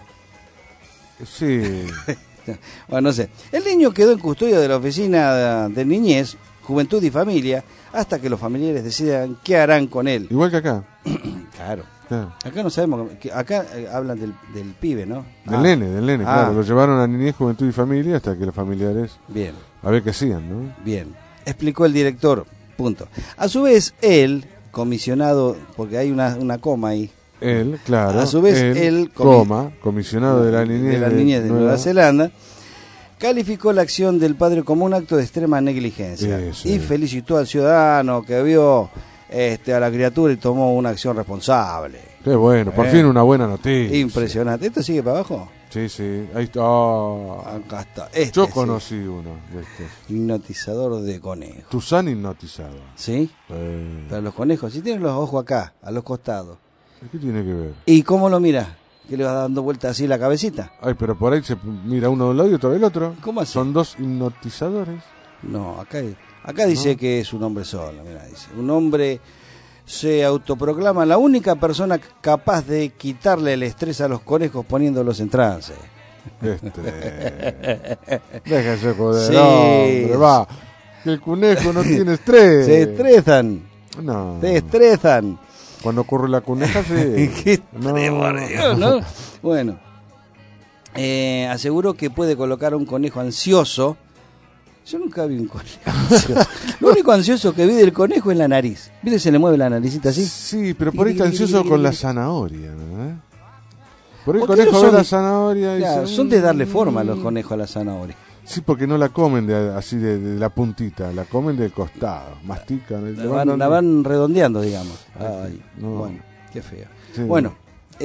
Sí. Bueno, no sé. El niño quedó en custodia de la oficina de niñez, juventud y familia hasta que los familiares decidan qué harán con él. Igual que acá. Claro. Acá no sabemos, acá hablan del pibe, ¿no? Del nene, claro. Lo llevaron a niñez, juventud y familia hasta que los familiares... Bien. A ver qué hacían, ¿no? Bien. Explicó el director. Punto. A su vez, él, comisionado, porque hay una coma ahí. Él, claro. A su vez, él comisionado de la niñez de Nueva Zelanda, calificó la acción del padre como un acto de extrema negligencia y felicitó al ciudadano que vio a la criatura y tomó una acción responsable. Qué bueno, por fin una buena noticia. Impresionante. ¿Esto sigue para abajo? Sí, ahí está. Acá está. Yo conocí uno de estos. Hipnotizador de conejos. Tuzán hipnotizado. ¿Sí? Pero los conejos, si tienen los ojos acá, a los costados. ¿Qué tiene que ver? ¿Y cómo lo miras? ¿Que le va dando vuelta así la cabecita? Pero por ahí se mira uno de un lado y otro del otro. ¿Cómo así? Son dos hipnotizadores. No, acá dice que es un hombre solo. Mira, dice. Un hombre se autoproclama la única persona capaz de quitarle el estrés a los conejos poniéndolos en trance. Déjese joder, hombre, va. Que el conejo no tiene estrés. Se estresan. No. Se estresan. Cuando ocurre la coneja, sí. Qué ¿no? Bueno, aseguró que puede colocar a un conejo ansioso Yo nunca vi un conejo ansioso. Lo único ansioso que vi del conejo es la nariz. ¿Viste? Se le mueve la naricita así. Sí, pero por ahí está ansioso con la zanahoria, ¿no? Por ahí el ¿Por qué conejo no ve son- la zanahoria y Claro, dice, son de darle forma a los conejos a la zanahoria. Sí, porque no la comen así de la puntita, la comen del costado, mastican. La van redondeando, digamos. Ay, no. Bueno, qué feo. Sí. Bueno,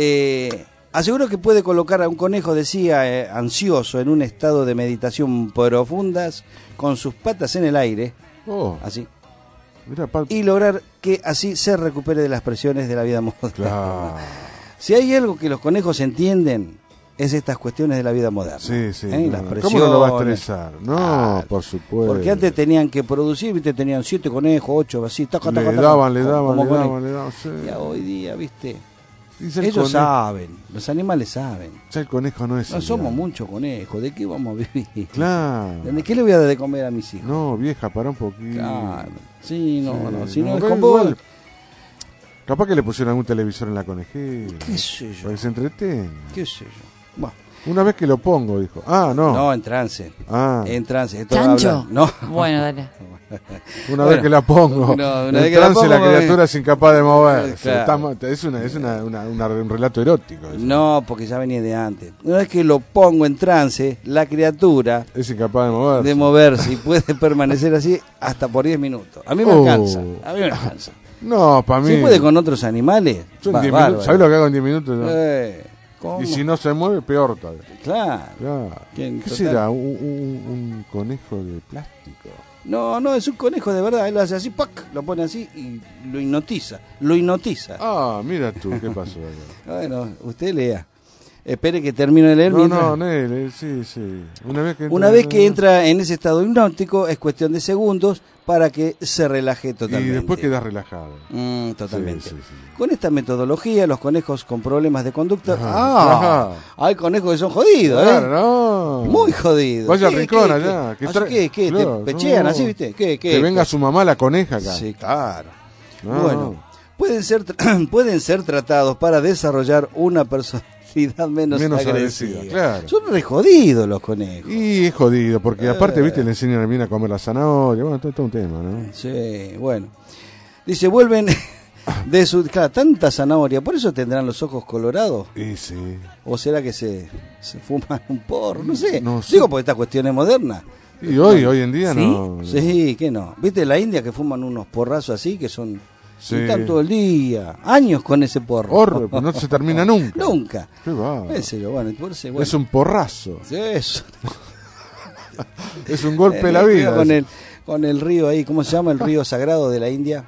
aseguro que puede colocar a un conejo, decía, ansioso, en un estado de meditación profundas, con sus patas en el aire, así, Mira, y lograr que así se recupere de las presiones de la vida moderna. Claro. Si hay algo que los conejos entienden, es estas cuestiones de la vida moderna. Sí, sí. Las no. presiones. ¿Cómo no lo va a estresar? No, por supuesto. Porque antes tenían que producir, viste, tenían 7 conejos, 8, así, taca, taca, Le taca, daban, como conejo. le daban, sí. Ya hoy día, viste, Dice el ellos conejo. saben, los animales saben. Ya el conejo no es No igual. somos muchos conejos, ¿de qué vamos a vivir? Claro. ¿De qué le voy a dar de comer a mis hijos? No, vieja, para un poquito. Claro. Sí, no, Sí, no, si no es pero con vos. igual, capaz que le pusieron algún televisor en la conejera. ¿Qué sé yo? Para que se entretenga. ¿Qué sé yo? Bueno. Una vez que lo pongo, dijo. Ah, no. No, en trance. Ah. En trance. Esto ¿Chancho? habla- No. Bueno, dale. Una vez que la pongo, No, en una vez que la trance pongo, la criatura es incapaz de moverse. Claro. Es un relato erótico. Eso. No, porque ya venía de antes. Una vez que lo pongo en trance, la criatura Es incapaz de moverse. de moverse y puede permanecer así hasta por 10 minutos. A mí me alcanza. A mí me alcanza. No, para mí. Si puede con otros animales, Yo en va, 10 bárbaro. minutos, ¿sabés lo que hago en 10 minutos? No? ¿Cómo? Y si no se mueve, peor todavía. Claro. ¿Qué Total. será? ¿Un conejo de plástico? No, no, es un conejo de verdad. Él lo hace así, ¡pac! Lo pone así y lo hipnotiza. Lo hipnotiza. Ah, mira tú, ¿qué pasó acá? Bueno, usted lea. Espere que termine de leer. No, mientras- no, Nel, sí, sí. Una vez que entra en ese estado hipnótico, es cuestión de segundos para que se relaje Y totalmente. después quedas relajado. Totalmente. Sí, sí, sí. Con esta metodología, los conejos con problemas de conducta. Ajá. Hay conejos que son jodidos, Claro, ¿eh? no. Muy jodidos. Vaya al ¿Qué, rincón qué, allá. qué? que Así tra- que, Claro, te pechean no. así, ¿viste? ¿Qué? Que venga su mamá la coneja acá. Sí, claro. No, Bueno, no. pueden ser tratados para desarrollar una personalidad menos agresiva. claro. Son re jodidos los conejos. Y es jodido, porque aparte, viste, le enseñan bien a comer la zanahoria. Bueno, todo un tema, ¿no? Sí, bueno. Dice, vuelven de su... Claro, tanta zanahoria, ¿por eso tendrán los ojos colorados? Y sí. ¿O será que se fuman un porro? No sé. No sé. Digo, porque esta cuestión es moderna. Y hoy en día ¿Sí? no. Sí, que no. ¿Viste la India que fuman unos porrazos así que son... Sí. y están todo el día, años con ese porro. Horrible, pues no se termina nunca. Nunca. Qué va. En serio, bueno, por eso, bueno. Es un porrazo. Sí, eso. Es un golpe de la vida. Con el río ahí, ¿cómo se llama el río sagrado de la India?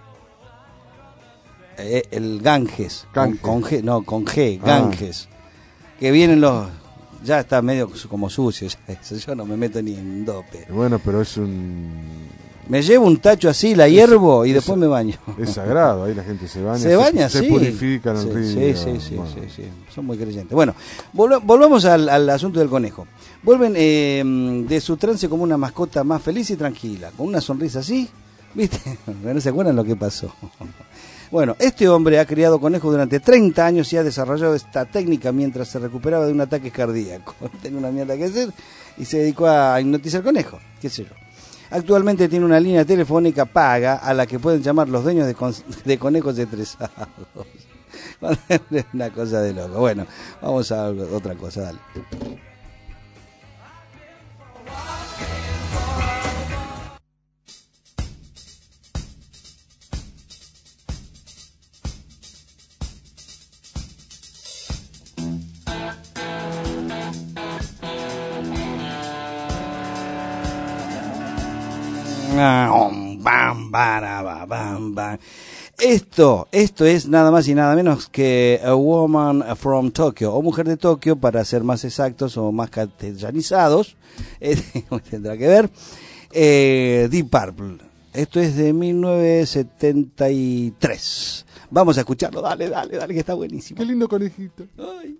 El Ganges. Ganges. Con G, Ganges. Que vienen los... Ya está medio como sucio, ya eso. Yo no me meto ni en dope. Bueno, pero es un... Me llevo un tacho así, la hiervo y después me baño. Es sagrado, ahí la gente se baña. Se baña, se sí. purifica en el Sí, río. sí, Bueno. sí. Son muy creyentes. Bueno, volvamos al asunto del conejo. Vuelven de su trance como una mascota más feliz y tranquila, con una sonrisa así, ¿viste? ¿No se acuerdan lo que pasó? Bueno, este hombre ha criado conejos durante 30 años y ha desarrollado esta técnica mientras se recuperaba de un ataque cardíaco. Tenía una mierda que hacer y se dedicó a hipnotizar conejos, qué sé yo. Actualmente tiene una línea telefónica paga a la que pueden llamar los dueños de conejos estresados. Una cosa de loco. Bueno, vamos a otra cosa, dale. Esto es nada más y nada menos que A Woman from Tokyo, o Mujer de Tokio, para ser más exactos o más castellanizados, tendrá que ver, Deep Purple. Esto es de 1973. Vamos a escucharlo, dale, que está buenísimo. Qué lindo conejito. Ay.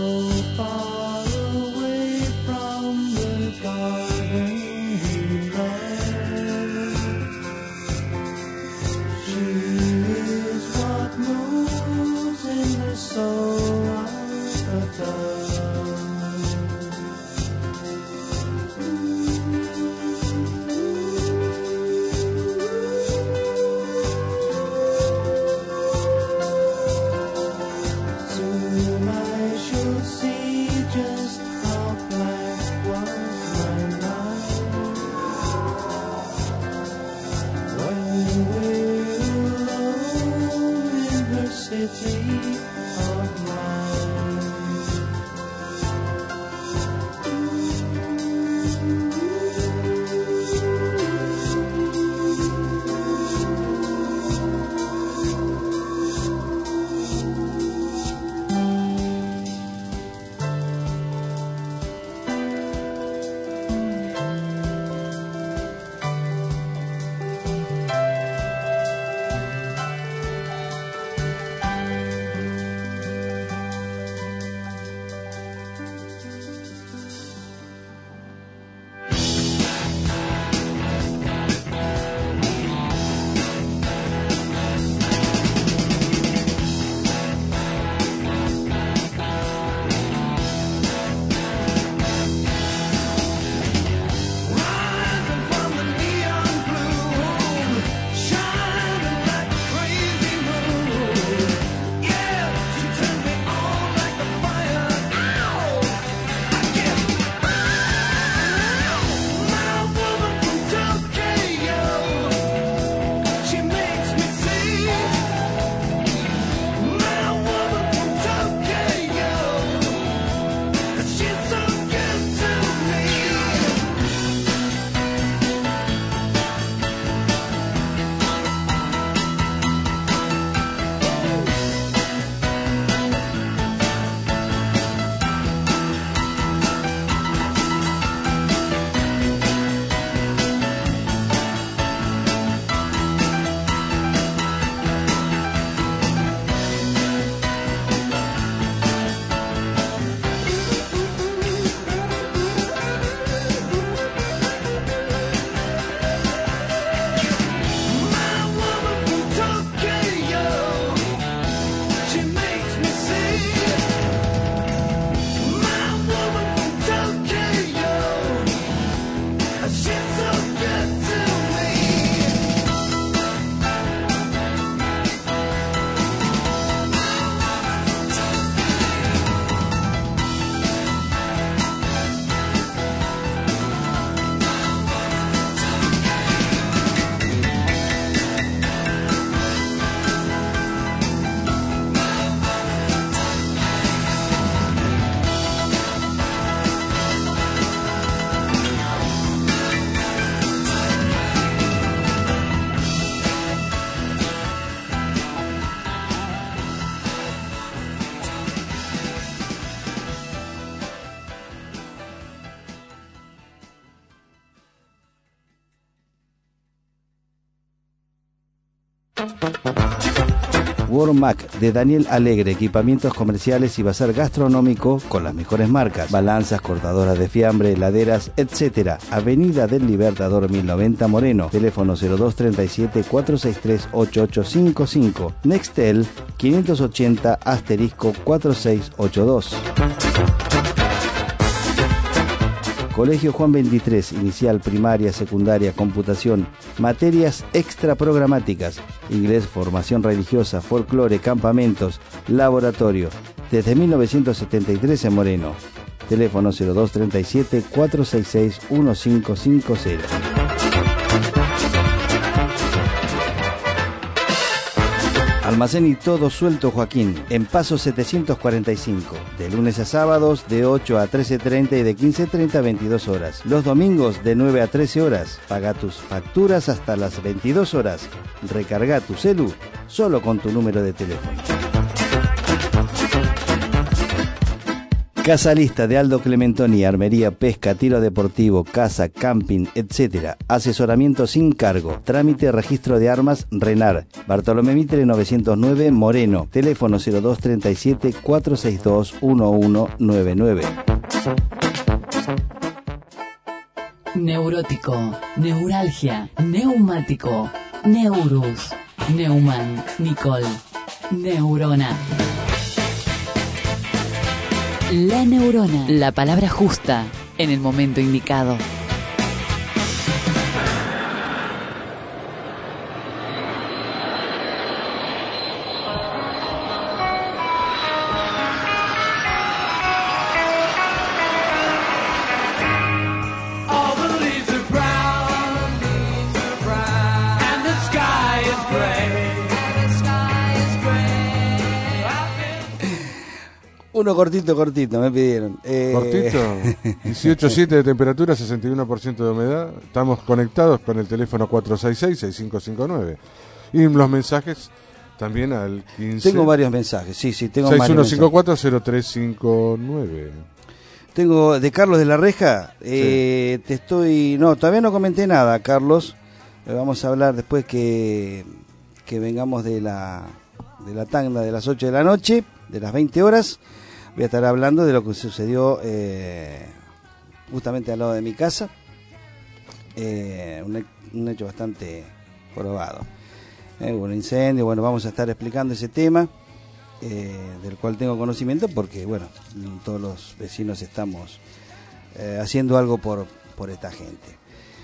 Wormac de Daniel Alegre, equipamientos comerciales y bazar gastronómico con las mejores marcas, balanzas, cortadoras de fiambre, heladeras, etc. Avenida del Libertador 1090 Moreno, teléfono 0237-463-8855, Nextel 580*4682. Colegio Juan 23, inicial, primaria, secundaria, computación, materias extraprogramáticas, inglés, formación religiosa, folclore, campamentos, laboratorio. Desde 1973 en Moreno. Teléfono 0237-466-1550. Almacén y todo suelto Joaquín, en Paso 745, de lunes a sábados de 8 a 13:30 y de 15:30 a 22 horas. Los domingos de 9 a 13 horas. Paga tus facturas hasta las 22 horas. Recarga tu celu solo con tu número de teléfono. Casa Lista de Aldo Clementoni, armería, pesca, tiro deportivo, casa, camping, etc. Asesoramiento sin cargo. Trámite, registro de armas, RENAR. Bartolomé Mitre 909, Moreno. Teléfono 0237 462 1199. Neurótico, neuralgia, neumático, Neurus, Neumann, Nicole, Neurona. La neurona, la palabra justa en el momento indicado. Uno cortito, me pidieron. ¿Cortito? 18.7 de temperatura, 61% de humedad. Estamos conectados con el teléfono 466-6559. Y los mensajes también al 15... Tengo varios mensajes, sí, tengo varios 6154-0359. Tengo de Carlos de la Reja. Todavía no comenté nada, Carlos. Vamos a hablar después que vengamos de la tanda de las 8 de la noche, de las 20 horas. Voy a estar hablando de lo que sucedió justamente al lado de mi casa. Un hecho bastante jorobado. Hubo un incendio, vamos a estar explicando ese tema, del cual tengo conocimiento porque, todos los vecinos estamos haciendo algo por esta gente.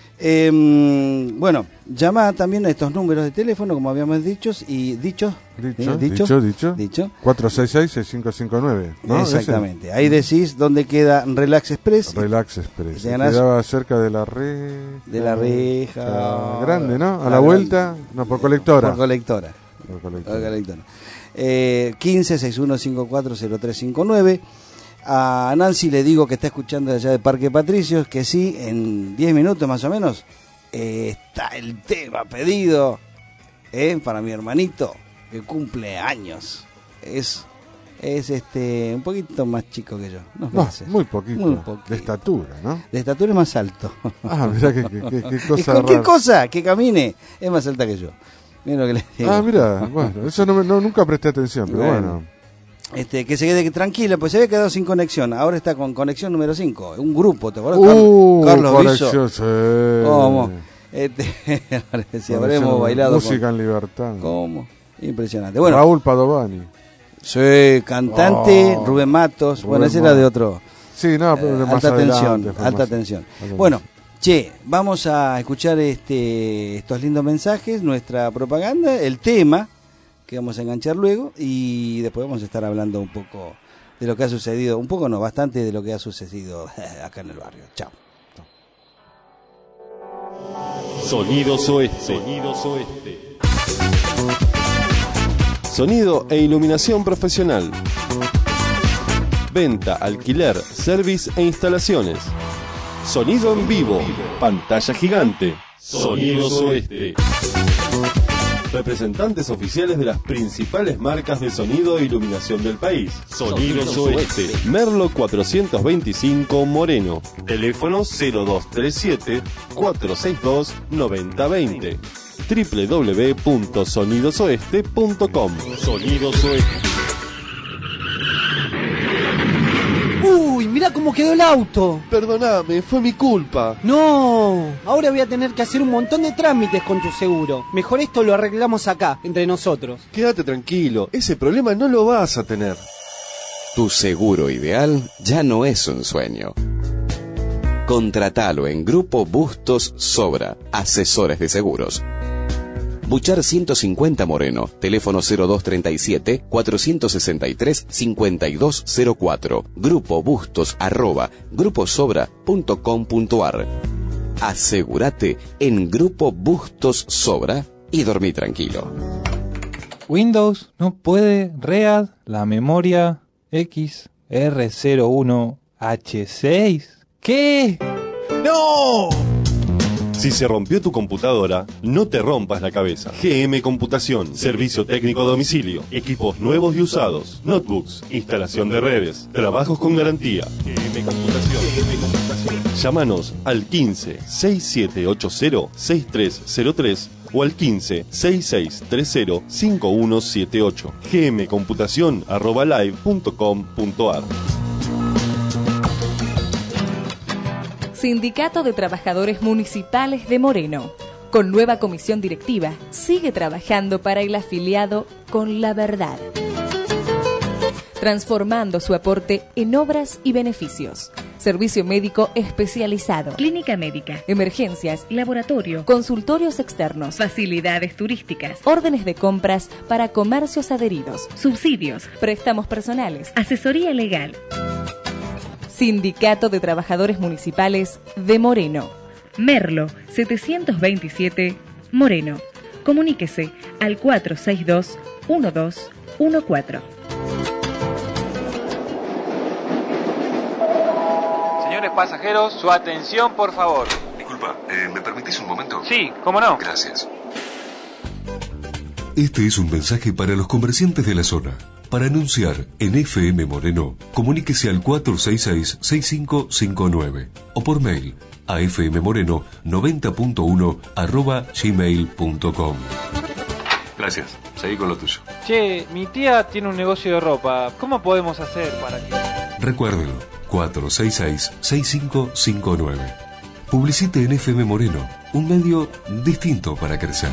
Llama también a estos números de teléfono, como habíamos dicho, y dicho 466-6559, ¿no? Exactamente. Ahí decís dónde queda Relax Express. Quedaba cerca de la reja grande, ¿no? A la vuelta, por colectora. Por colectora. 15-6154-0359. A Nancy le digo que está escuchando allá de Parque Patricios, que sí, en 10 minutos más o menos está el tema pedido para mi hermanito que cumple años. Es un poquito más chico que yo. Muy poquito. De estatura, ¿no? De estatura es más alto. Mirá qué cosa rara. ¿Qué cosa? Que camine. Es más alta que yo. Mirá lo que le digo. Mirá, eso nunca presté atención, pero bueno. Que se quede tranquila, pues se había quedado sin conexión. Ahora está con conexión número 5. Un grupo, ¿te acuerdas? Carlos Viso. Sí. ¿Cómo? Si habremos bailado. Música en libertad. ¿Cómo? Impresionante. Raúl Padovani. Sí, cantante. Rubén Matos. Ese era de otro. Sí, pero más alta tensión. Bueno, vamos a escuchar estos lindos mensajes, nuestra propaganda, el tema que vamos a enganchar luego, y después vamos a estar hablando un poco de lo que ha sucedido, bastante de lo que ha sucedido acá en el barrio. Chao. Sonidos Oeste. Sonido e iluminación profesional. Venta, alquiler, service e instalaciones. Sonido en vivo. Pantalla gigante. Sonidos Oeste. Representantes oficiales de las principales marcas de sonido e iluminación del país. Sonidos Oeste. Merlo 425 Moreno. Teléfono 0237 462 9020. www.sonidosoeste.com. Sonidos Oeste. ¡Uy, mirá cómo quedó el auto! Perdóname, fue mi culpa. No, ahora voy a tener que hacer un montón de trámites con tu seguro. Mejor esto lo arreglamos acá, entre nosotros. Quédate tranquilo, ese problema no lo vas a tener. Tu seguro ideal ya no es un sueño. Contratalo en Grupo Bustos Sobra, asesores de seguros. Buchar 150 Moreno, teléfono 0237 463 5204, Grupo Bustos @gruposobra.com.ar. Asegúrate en Grupo Bustos Sobra y dormí tranquilo. Windows no puede READ la memoria XR01H6. ¿Qué? ¡No! Si se rompió tu computadora, no te rompas la cabeza. GM Computación, servicio técnico a domicilio, equipos nuevos y usados, notebooks, instalación de redes, trabajos con garantía. GM Computación. Llámanos al 15 6780 6303 o al 15 6630 5178. gmcomputacion@live.com.ar. Sindicato de Trabajadores Municipales de Moreno. Con nueva comisión directiva, sigue trabajando para el afiliado con la verdad, transformando su aporte en obras y beneficios. Servicio médico especializado, clínica médica, emergencias, laboratorio, consultorios externos, facilidades turísticas, órdenes de compras para comercios adheridos, subsidios, préstamos personales, asesoría legal. Sindicato de Trabajadores Municipales de Moreno. Merlo, 727, Moreno. Comuníquese al 462-1214. Señores pasajeros, su atención, por favor. Disculpa, ¿me permitís un momento? Sí, ¿cómo no? Gracias. Este es un mensaje para los comerciantes de la zona. Para anunciar en FM Moreno, comuníquese al 466-6559 o por mail a fmmoreno90.1@gmail.com. Gracias, seguí con lo tuyo. Che, mi tía tiene un negocio de ropa. ¿Cómo podemos hacer para que...? Recuérdelo, 466-6559. Publicite en FM Moreno, un medio distinto para crecer.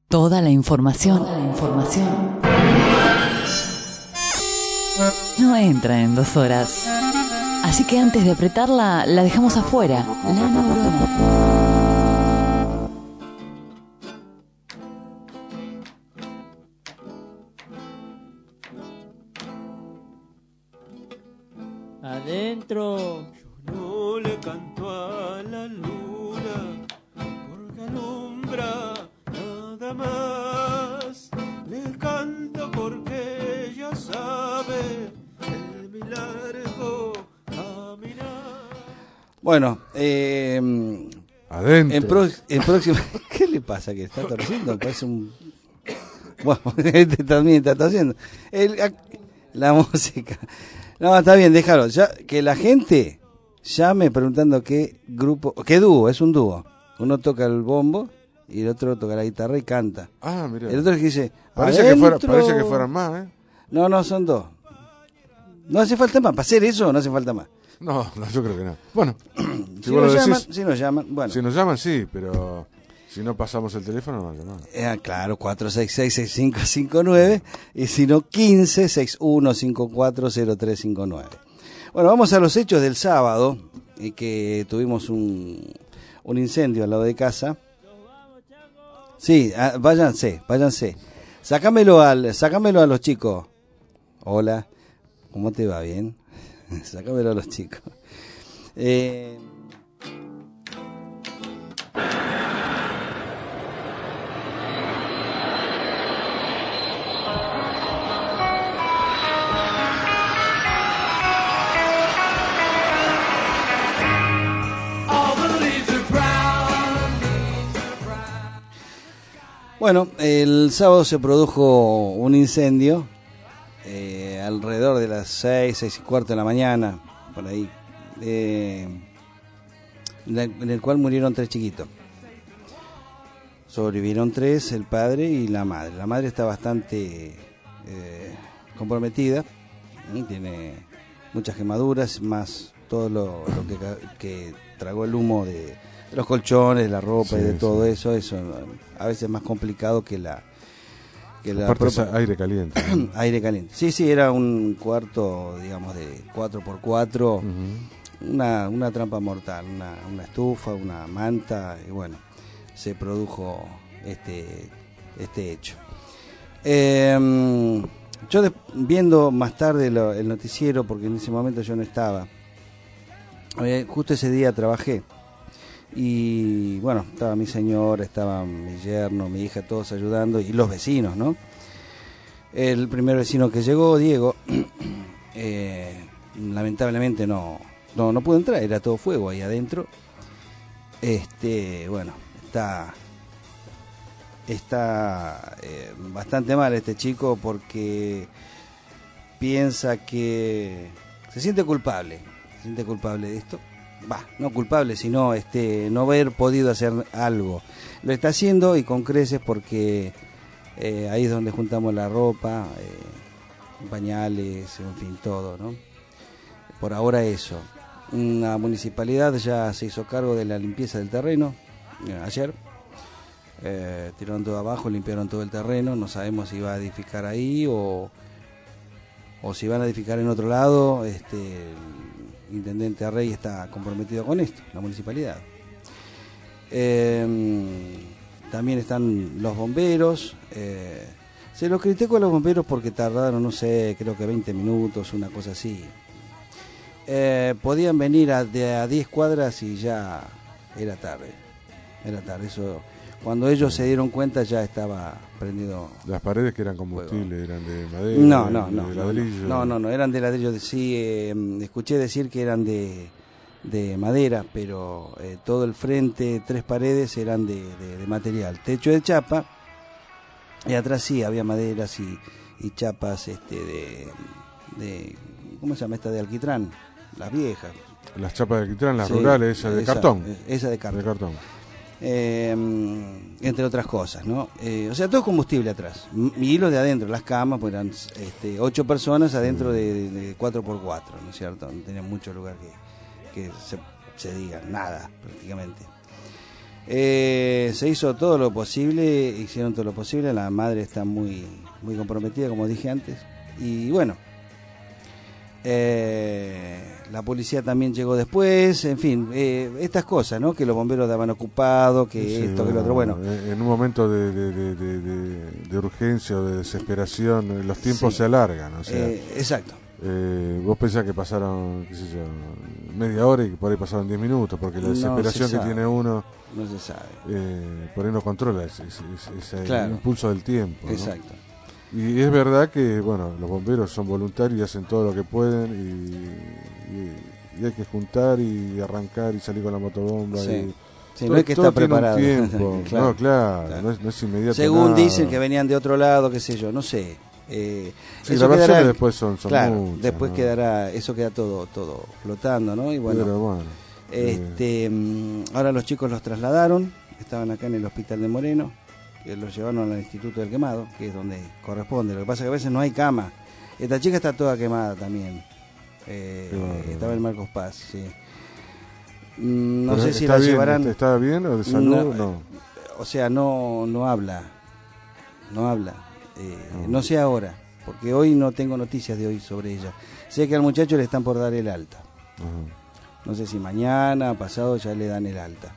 Toda la información no entra en 2 horas. Así que antes de apretarla, la dejamos afuera. La neurona. Adentro. Yo no le canto a la luna porque alumbra nada más. Le canto porque ella sabe de mi largo caminar. Bueno, adentro. En próxima. ¿Qué le pasa? ¿Que está torciendo? Parece un. Bueno, este también está torciendo. La música. No, está bien, déjalo. Ya, que la gente llame preguntando qué grupo, qué dúo, es un dúo. Uno toca el bombo y el otro toca la guitarra y canta. Ah, mira. El otro que dice, parece que fueran más, ¿eh? No, son 2. No hace falta más. Para hacer eso no hace falta más. No, yo creo que no. Bueno, si nos llaman, bueno. Si nos llaman, sí, pero si no pasamos el teléfono, no llaman. Claro, 466-6559 y si no, 15-6154-0359. Bueno, vamos a los hechos del sábado, y que tuvimos un incendio al lado de casa. Sí, váyanse. Sácamelo a los chicos. Hola, ¿cómo te va? ¿Bien? Sácamelo a los chicos. Bueno, el sábado se produjo un incendio alrededor de las 6:15 de la mañana, por ahí, en el cual murieron 3 chiquitos. Sobrevivieron 3, el padre y la madre. La madre está bastante comprometida, tiene muchas quemaduras, más todo lo que tragó el humo de los colchones, de la ropa, sí, y de todo eso a veces es más complicado que la aire caliente. Aire caliente. Sí, era un cuarto, digamos, de 4x4, una trampa mortal, una estufa, una manta, y bueno, se produjo este hecho. Yo viendo más tarde el noticiero, porque en ese momento yo no estaba, justo ese día trabajé. Y bueno, estaba mi señora, estaba mi yerno, mi hija, todos ayudando, y los vecinos, ¿no? El primer vecino que llegó, Diego, lamentablemente no pudo entrar, era todo fuego ahí adentro. Bueno, está bastante mal este chico, porque piensa que se siente culpable de esto. No culpable, sino no haber podido hacer algo. Lo está haciendo, y con creces, porque ahí es donde juntamos la ropa, pañales, en fin, todo, ¿no? Por ahora eso. La municipalidad ya se hizo cargo de la limpieza del terreno ayer. Tiraron todo abajo, limpiaron todo el terreno. No sabemos si va a edificar ahí o si van a edificar en otro lado. Intendente Arrey está comprometido con esto, la municipalidad. También están los bomberos. Se los criticó a los bomberos porque tardaron, no sé, creo que 20 minutos, una cosa así. Podían venir de a 10 cuadras y ya era tarde. Eso, cuando ellos se dieron cuenta, ya estaba prendido. Las paredes, que eran combustible, eran de madera, de ladrillo. No, eran de ladrillo. Sí, escuché decir que eran de madera, pero todo el frente, 3 paredes eran de material. Techo de chapa, y atrás sí había maderas y chapas de ¿cómo se llama esta? De alquitrán, las viejas. Las chapas de alquitrán, las rurales, esa de cartón. Esa de cartón. Entre otras cosas, ¿no? O sea, todo combustible atrás. Y los de adentro, las camas, pues eran 8 personas adentro de 4x4, ¿no es cierto? No tenía mucho lugar que se diga, nada, prácticamente. Se hizo todo lo posible, hicieron todo lo posible, la madre está muy comprometida, como dije antes, y bueno, la policía también llegó después, en fin, estas cosas, ¿no? Que los bomberos estaban ocupados, que Sí, esto, que lo otro, bueno. En un momento de urgencia o de desesperación, los tiempos se alargan, o sea, exacto. Vos pensás que pasaron, qué sé yo, media hora y por ahí pasaron 10 minutos, porque la desesperación que tiene uno no se sabe, por ahí no controla ese claro, impulso del tiempo, ¿no? exacto. Y es verdad que, bueno, los bomberos son voluntarios y hacen todo lo que pueden y hay que juntar y arrancar y salir con la motobomba. Sí. Sí, no es que está preparado. Tiempo. Claro, no, claro, claro. No es inmediato. Según nada. dicen que venían de otro lado, qué sé yo, no sé. Sí, eso las versiones quedará, después son claro, muchas, después ¿no? quedará, eso queda todo flotando, ¿no? Y bueno, pero bueno, ahora los chicos los trasladaron, estaban acá en el hospital de Moreno, que los llevaron al Instituto del Quemado, que es donde corresponde. Lo que pasa es que a veces no hay cama. Esta chica está toda quemada también. Estaba en Marcos Paz, sí. No sé si la bien, llevarán. ¿Está bien o de salud? No. O sea, no habla. No sé ahora, porque hoy no tengo noticias de hoy sobre ella. Sé que al muchacho le están por dar el alta. No sé si mañana, pasado ya le dan el alta.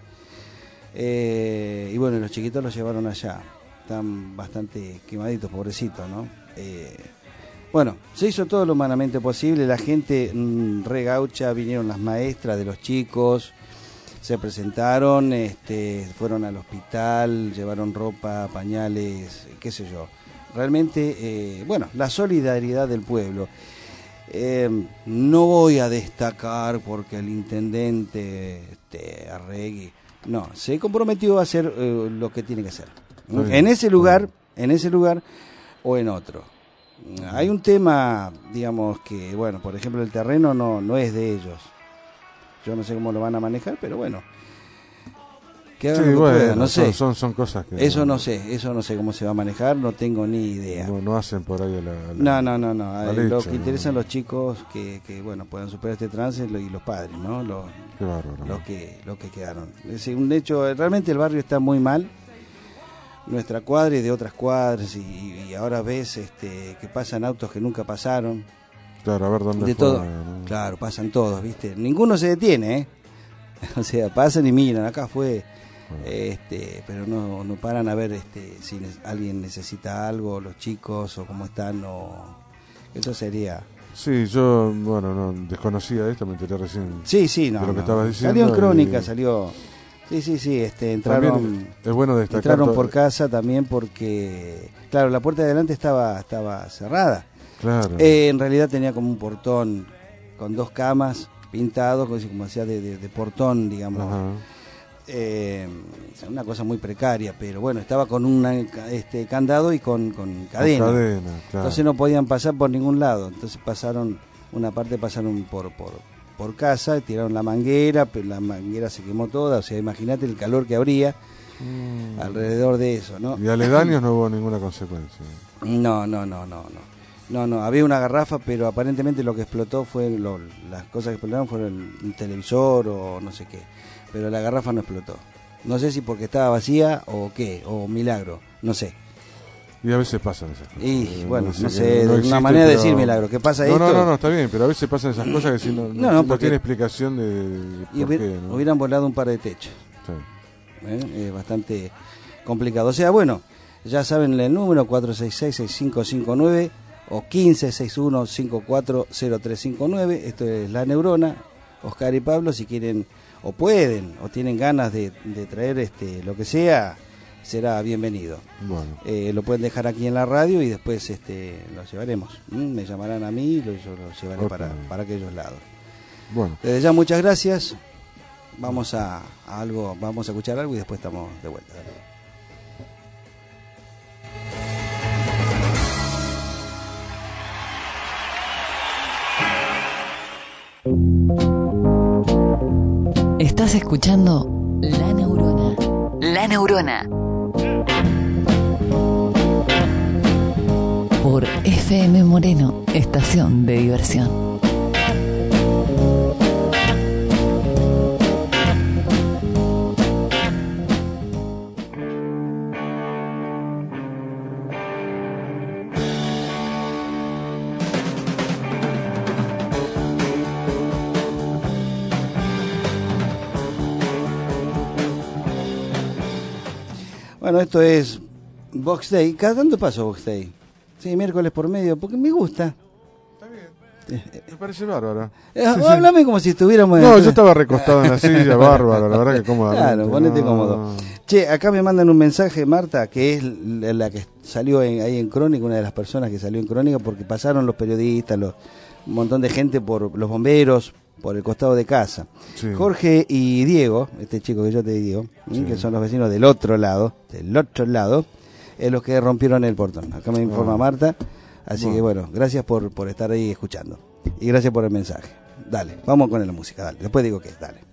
Y bueno, los chiquitos los llevaron allá. Están bastante quemaditos, pobrecitos, ¿no? Bueno, se hizo todo lo humanamente posible. La gente re gaucha, vinieron las maestras de los chicos, se presentaron, fueron al hospital, llevaron ropa, pañales, qué sé yo. Realmente, bueno, la solidaridad del pueblo. No voy a destacar porque el intendente Arregui, no, se comprometió a hacer lo que tiene que hacer. En ese lugar o en otro. Hay un tema, digamos que, bueno, por ejemplo, el terreno no es de ellos. Yo no sé cómo lo van a manejar, pero bueno. Que hagan lo que puedan, no sé. Son cosas que... Eso no sé cómo se va a manejar, no tengo ni idea. No hacen por ahí No. Lo hecho, que interesa a los chicos que bueno, puedan superar este trance y los padres, ¿no? Los que quedaron. Es un hecho, realmente el barrio está muy mal. Nuestra cuadra y de otras cuadras y ahora ves que pasan autos que nunca pasaron. Claro, a ver dónde de fue, todo. ¿no? Claro, pasan todos, ¿viste? Ninguno se detiene, ¿eh? O sea, pasan y miran, acá fue, pero no paran a ver si alguien necesita algo, los chicos o cómo están, o eso sería. Sí, yo, bueno, no desconocía esto, me enteré recién. Sí, de lo que estabas diciendo. Salió en Crónica, salió. Sí, entraron. También es bueno destacar. Entraron por casa también porque, claro, la puerta de adelante estaba cerrada. Claro. En realidad tenía como un portón con 2 camas pintados, como hacía de portón, digamos. Una cosa muy precaria, pero bueno, estaba con un candado y con cadena. Claro. Entonces no podían pasar por ningún lado. Entonces pasaron por casa, tiraron la manguera, pero la manguera se quemó toda. O sea, imagínate el calor que habría alrededor de eso, ¿no? Y aledaños no hubo ninguna consecuencia. No, había una garrafa, pero aparentemente lo que explotó las cosas que explotaron fueron un televisor o no sé qué, pero la garrafa no explotó. No sé si porque estaba vacía o qué, o milagro, no sé. Y a veces pasan esas cosas. Y bueno, no sé, de una manera de decir milagro, ¿qué pasa esto? No, está bien, pero a veces pasan esas cosas que si no tiene explicación de por qué, ¿no? Hubieran volado un par de techos. Sí. Bastante complicado. O sea, bueno, ya saben el número 466-6559 o 1561-540359. Esto es La Neurona. Oscar y Pablo, si quieren o pueden o tienen ganas de traer lo que sea, será bienvenido. Bueno. Lo pueden dejar aquí en la radio y después lo llevaremos. Me llamarán a mí y yo lo llevaré para aquellos lados. Bueno. Desde ya muchas gracias. Vamos a escuchar algo y después estamos de vuelta. Dale. Estás escuchando La Neurona. La Neurona. Por FM Moreno, estación de diversión. Bueno, esto es Box Day. ¿Cada tanto paso Box Day? Sí, miércoles por medio, porque me gusta. Me parece bárbaro. Háblame como si estuviéramos... No, yo estaba recostado en la silla, bárbaro, la verdad que cómodo. Claro, ponete cómodo. Che, acá me mandan un mensaje, Marta, que es la que salió ahí en Crónica, una de las personas que salió en Crónica, porque pasaron los periodistas, un montón de gente por los bomberos, por el costado de casa. Sí. Jorge y Diego, este chico que yo te digo, sí, que son los vecinos del otro lado, es los que rompieron el portón. Acá me informa Marta. Así que bueno, gracias por estar ahí escuchando. Y gracias por el mensaje. Dale, vamos con la música, dale. Después digo qué, dale.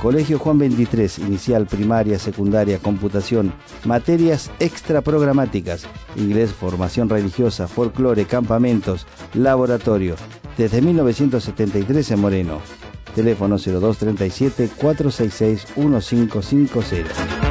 Colegio Juan 23, inicial, primaria, secundaria, computación, materias extraprogramáticas, inglés, formación religiosa, folclore, campamentos, laboratorio. Desde 1973 en Moreno. Teléfono 0237-466-1550.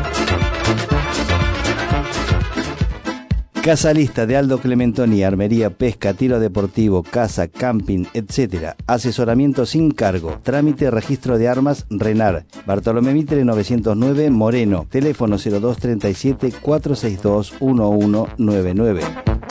Casa Lista de Aldo Clementoni, armería, pesca, tiro deportivo, casa, camping, etc. Asesoramiento sin cargo. Trámite, registro de armas, RENAR. Bartolomé Mitre 909, Moreno. Teléfono 0237-462-1199.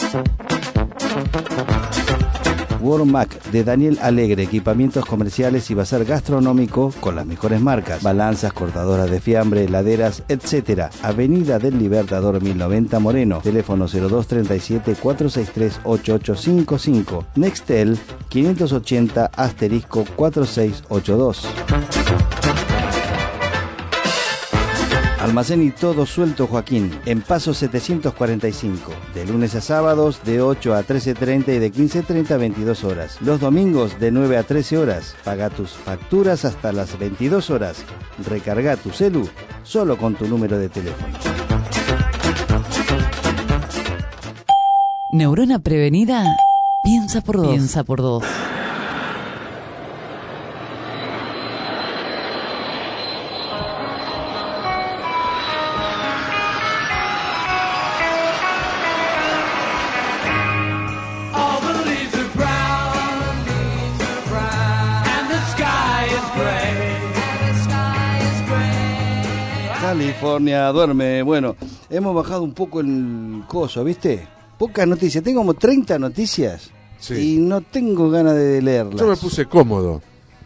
Wormac de Daniel Alegre, equipamientos comerciales y bazar gastronómico con las mejores marcas, balanzas, cortadoras de fiambre, heladeras, etc. Avenida del Libertador 1090 Moreno, teléfono 0237-463-8855, Nextel 580*4682. Almacén y todo suelto Joaquín, en Paso 745, de lunes a sábados de 8 a 13:30 y de 15:30 a 22 horas. Los domingos de 9 a 13 horas. Paga tus facturas hasta las 22 horas. Recarga tu celu solo con tu número de teléfono. Neurona prevenida, piensa por dos. Piensa por dos. California duerme. Bueno, hemos bajado un poco el coso, ¿viste? Pocas noticias. Tengo como 30 noticias y no tengo ganas de leerlas. Yo me puse cómodo.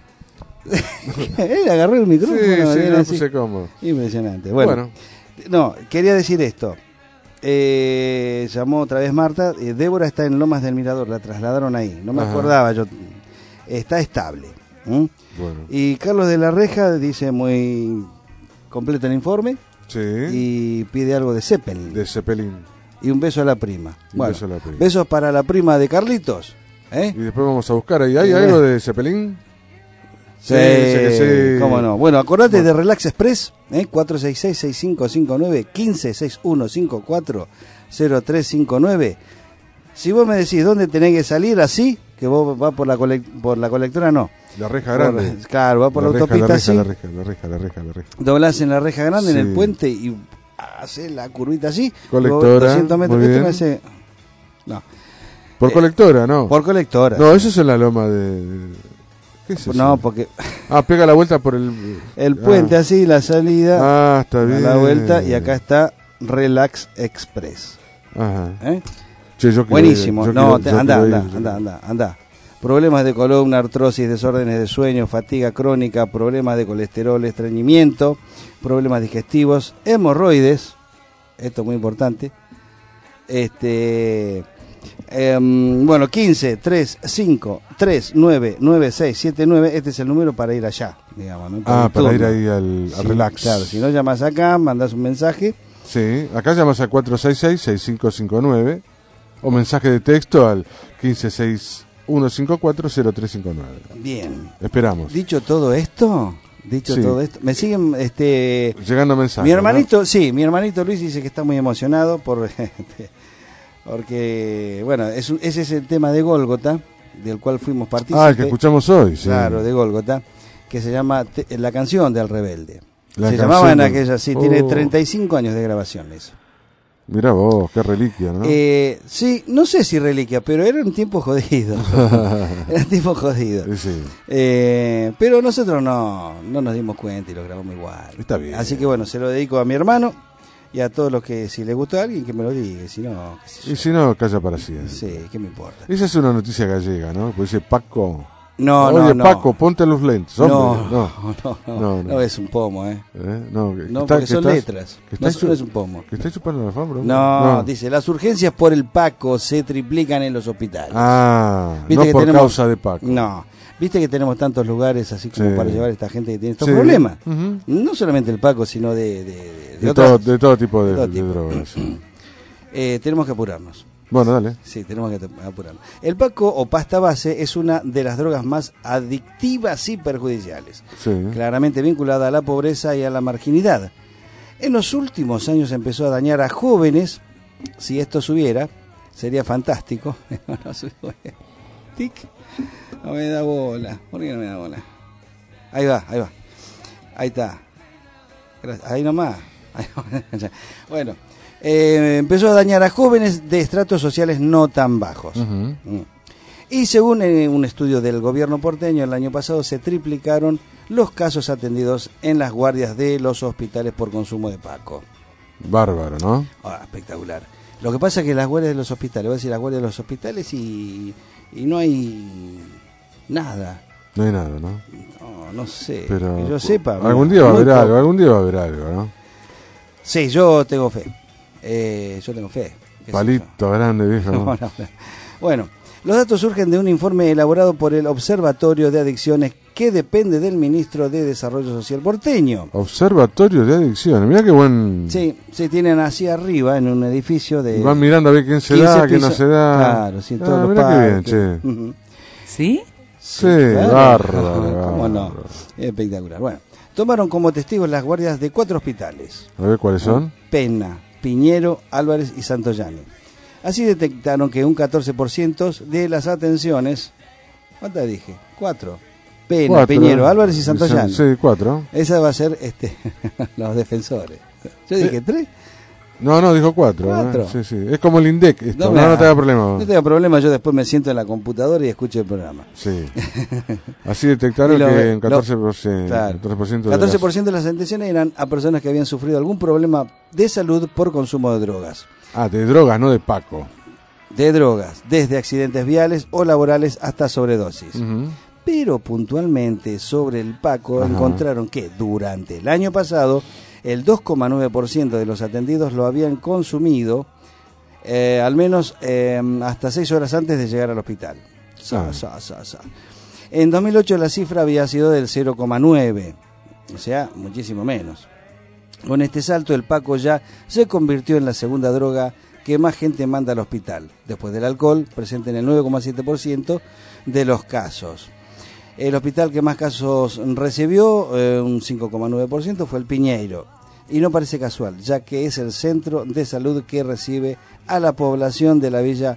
Él agarró el micrófono. Sí, me puse cómodo. Impresionante. Bueno, no, quería decir esto. Llamó otra vez Marta. Débora está en Lomas del Mirador, la trasladaron ahí. No me acordaba yo. Está estable. Bueno. Y Carlos de la Reja dice muy completo el informe. Sí. Y pide algo de Zeppelin. De Zeppelin. Y un beso a la prima. Bueno, beso a la prima. Besos para la prima de Carlitos. Y después vamos a buscar ahí. ¿Hay algo de Zeppelin? Sí, cómo no. Bueno, acordate de Relax Express, 466-6559, 1561540359. Si vos me decís dónde tenés que salir así, que vos vas por la colectora, no. La reja grande. Claro, va por la autopista así. La reja. Doblás en la reja grande, en el puente, y haces la curvita así. Colectora. 200 metros. Muy bien. No. Por colectora, ¿no? Por colectora. No, eso es en la loma de... ¿Qué es eso? No, porque... pega la vuelta por el... El puente así, la salida. Está bien. La vuelta, y acá está Relax Express. Ajá. Che, buenísimo. Anda. Problemas de columna, artrosis, desórdenes de sueño, fatiga crónica, problemas de colesterol, estreñimiento, problemas digestivos, hemorroides, esto es muy importante. Bueno, 15-35-39-9679, este es el número para ir allá, digamos, ¿no? Para ir ahí al relax. Claro, si no llamas acá, mandás un mensaje. Sí, acá llamas al 466-6559 o mensaje de texto al 1540359. Bien. Esperamos. Dicho todo esto, me siguen llegando mensajes. Mi hermanito, ¿no? Sí, mi hermanito Luis dice que está muy emocionado porque bueno, ese es el tema de Gólgota, del cual fuimos partícipes. El que escuchamos hoy, sí. Claro, de Gólgota, que se llama la canción del rebelde. Se llamaba en aquella, tiene 35 años de grabación eso. Mirá vos, qué reliquia, ¿no? Sí, no sé si reliquia, pero era un tiempo jodido. Sí. Pero nosotros no nos dimos cuenta y lo grabamos igual. Está bien. Así que bueno, se lo dedico a mi hermano y a todos los que, si les gustó a alguien, que me lo diga. Si no, y si no, calla para siempre. Sí, ¿qué me importa? Esa es una noticia gallega, ¿no? Pues dice Paco... No. Paco, ponte los lentes. Hombre. No, es un pomo, porque son letras. No es un pomo. ¿Que está chupando la alfombra? No, dice, las urgencias por el Paco se triplican en los hospitales. No por causa de Paco. No. Viste que tenemos tantos lugares así como para llevar a esta gente que tiene estos problemas. No solamente el Paco, sino de todo tipo de drogas. Tenemos que apurarnos. Bueno, dale. Sí, tenemos que apurar. El paco o pasta base es una de las drogas más adictivas y perjudiciales, Sí. claramente vinculada a la pobreza y a la marginidad. En los últimos años empezó a dañar a jóvenes. Si esto subiera, sería fantástico. No sube. Tic. No me da bola. ¿Por qué no me da bola? Ahí va. Ahí está. Ahí nomás. Bueno, empezó a dañar a jóvenes de estratos sociales no tan bajos. Y según un estudio del gobierno porteño, el año pasado se triplicaron los casos atendidos en las guardias de los hospitales por consumo de paco. Bárbaro, ¿no? Espectacular. Lo que pasa es que las guardias de los hospitales, voy a decir las guardias de los hospitales y no hay nada. No hay nada, ¿no? No sé, pero que yo sepa. Algún día va a haber algo, ¿no? Sí, yo tengo fe. Palito grande, viejo. No. Bueno, los datos surgen de un informe elaborado por el Observatorio de Adicciones que depende del ministro de Desarrollo Social porteño. Observatorio de Adicciones, mirá qué buen... Sí, tienen así arriba en un edificio de... Van mirando a ver quién se da, quién no se da. Claro, sí, todos los mirá parques. qué bien, che. ¿Sí? Sí, bárbaro. ¿Cómo no? Espectacular. Bueno, tomaron como testigos las guardias de 4 hospitales. A ver, ¿cuáles son? Pena, Piñero, Álvarez y Santoyani. Así detectaron que un 14% de las atenciones... ¿Cuántas dije? 4. Pena, Piñero, Álvarez y Santoyani. Sí, 4. Esa va a ser los defensores. Yo dije 3. No, dijo 4. 4. Sí. Es como el INDEC esto. No te da problema. No tengo problema, yo después me siento en la computadora y escucho el programa. Sí. Así detectaron que un 14%, claro, 14% de las atenciones eran a personas que habían sufrido algún problema de salud por consumo de drogas. De drogas, no de paco. De drogas, desde accidentes viales o laborales hasta sobredosis. Pero puntualmente sobre el paco encontraron que durante el año pasado el 2,9% de los atendidos lo habían consumido al menos hasta 6 horas antes de llegar al hospital. En 2008 la cifra había sido del 0,9%, o sea, muchísimo menos. Con este salto el paco ya se convirtió en la segunda droga que más gente manda al hospital, después del alcohol, presente en el 9,7% de los casos. El hospital que más casos recibió, un 5,9%, fue el Piñeiro. Y no parece casual, ya que es el centro de salud que recibe a la población de la Villa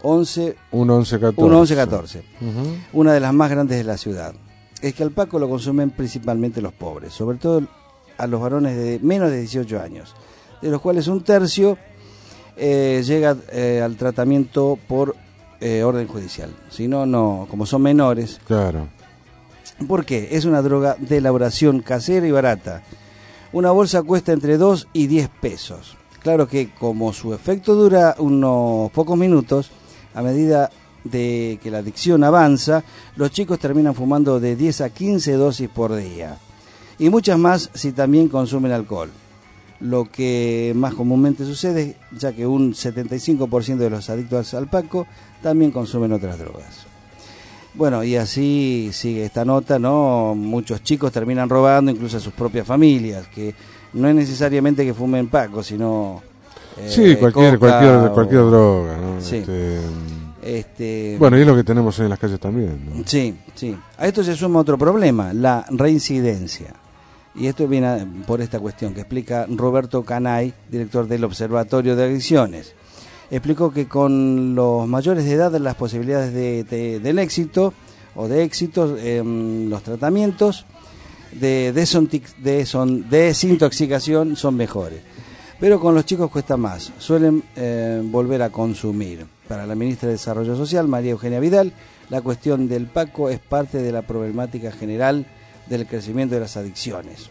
1114, una de las más grandes de la ciudad. Es que al paco lo consumen principalmente los pobres, sobre todo a los varones de menos de 18 años, de los cuales un tercio llega al tratamiento por orden judicial. Si no, como son menores. Claro. ¿Por qué? Es una droga de elaboración casera y barata. Una bolsa cuesta entre 2 y 10 pesos. Claro que como su efecto dura unos pocos minutos, a medida de que la adicción avanza, los chicos terminan fumando de 10 a 15 dosis por día. Y muchas más si también consumen alcohol. Lo que más comúnmente sucede, ya que un 75% de los adictos al paco también consumen otras drogas. Bueno, y así sigue esta nota, ¿no? Muchos chicos terminan robando incluso a sus propias familias, que no es necesariamente que fumen paco, sino... sí, cualquier droga, ¿no? Sí. Bueno, y es lo que tenemos en las calles también, ¿no? Sí. A esto se suma otro problema, la reincidencia. Y esto viene por esta cuestión que explica Roberto Canay, director del Observatorio de Adicciones. Explicó que con los mayores de edad las posibilidades del éxito o de éxitos en los tratamientos de desintoxicación son mejores. Pero con los chicos cuesta más, suelen volver a consumir. Para la ministra de Desarrollo Social, María Eugenia Vidal, la cuestión del paco es parte de la problemática general del crecimiento de las adicciones.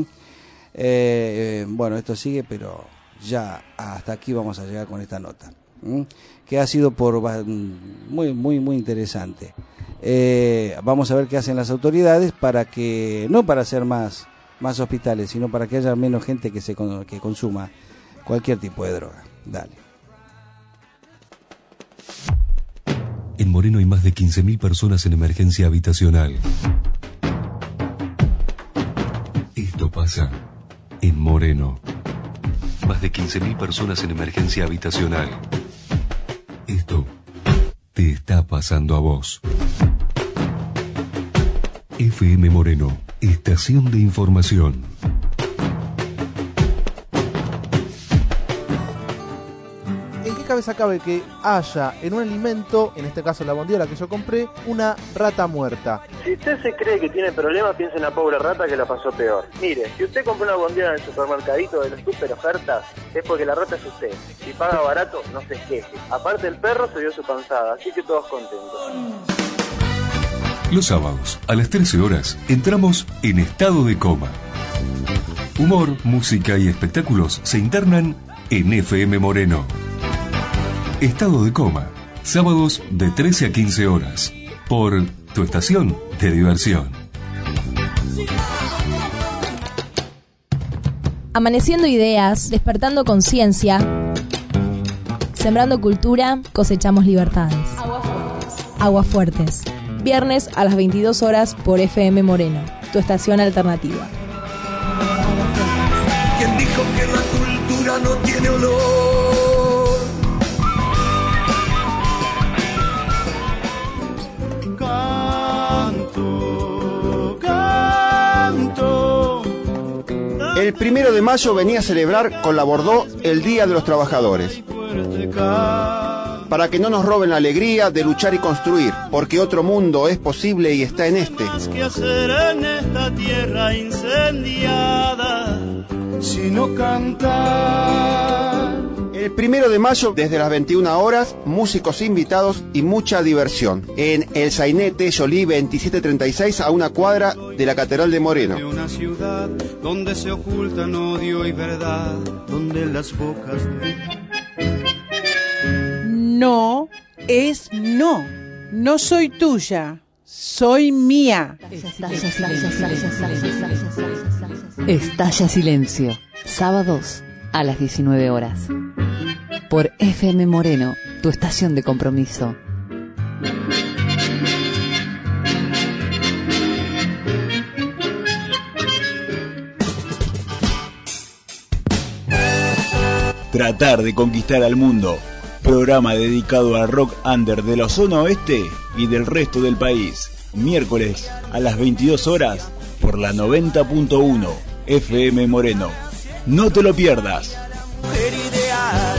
Bueno, esto sigue, pero ya hasta aquí vamos a llegar con esta nota, que ha sido muy interesante. Vamos a ver qué hacen las autoridades para que, no para hacer más hospitales, sino para que haya menos gente que consuma cualquier tipo de droga. Dale. En Moreno hay más de 15.000 personas en emergencia habitacional. Esto pasa en Moreno. Más de 15.000 personas en emergencia habitacional. está pasando a vos. FM Moreno, estación de información. ¿En qué cabeza cabe que haya en un alimento, en este caso la bondiola que yo compré, una rata muerta? Si usted se cree que tiene problemas, piense en la pobre rata que la pasó peor. Mire, si usted compró una bondiola en el supermercadito de las super ofertas, es porque la rata es usted. Si paga barato, no se queje. Aparte, el perro se dio su panzada, así que todos contentos. Los sábados, a las 13 horas, entramos en estado de coma. Humor, música y espectáculos se internan en FM Moreno. Estado de coma, sábados de 13 a 15 horas, por tu estación de diversión. Amaneciendo ideas, despertando conciencia, sembrando cultura, cosechamos libertades. Aguas Fuertes. Viernes a las 22 horas por FM Moreno, tu estación alternativa. ¿Quién dijo que la cultura no tiene olor? Canto, canto. El 1 de mayo venía a celebrar con la Bordeaux el Día de los Trabajadores. Para que no nos roben la alegría de luchar y construir, porque otro mundo es posible y está en este. ¿Qué hacer en esta tierra incendiada si no cantar? El 1 de mayo, desde las 21 horas, músicos invitados y mucha diversión. En el Sainete Jolie 2736, a una cuadra de la Catedral de Moreno. De una ciudad donde se ocultan odio y verdad, donde las bocas No es no. No soy tuya. Soy mía. Estalla Silencio. Sábados a las 19 horas. Por FM Moreno, tu estación de compromiso. Tratar de conquistar al mundo. Programa dedicado al rock under de la zona oeste y del resto del país. Miércoles a las 22 horas por la 90.1 FM Moreno. No te lo pierdas. Mujer ideal.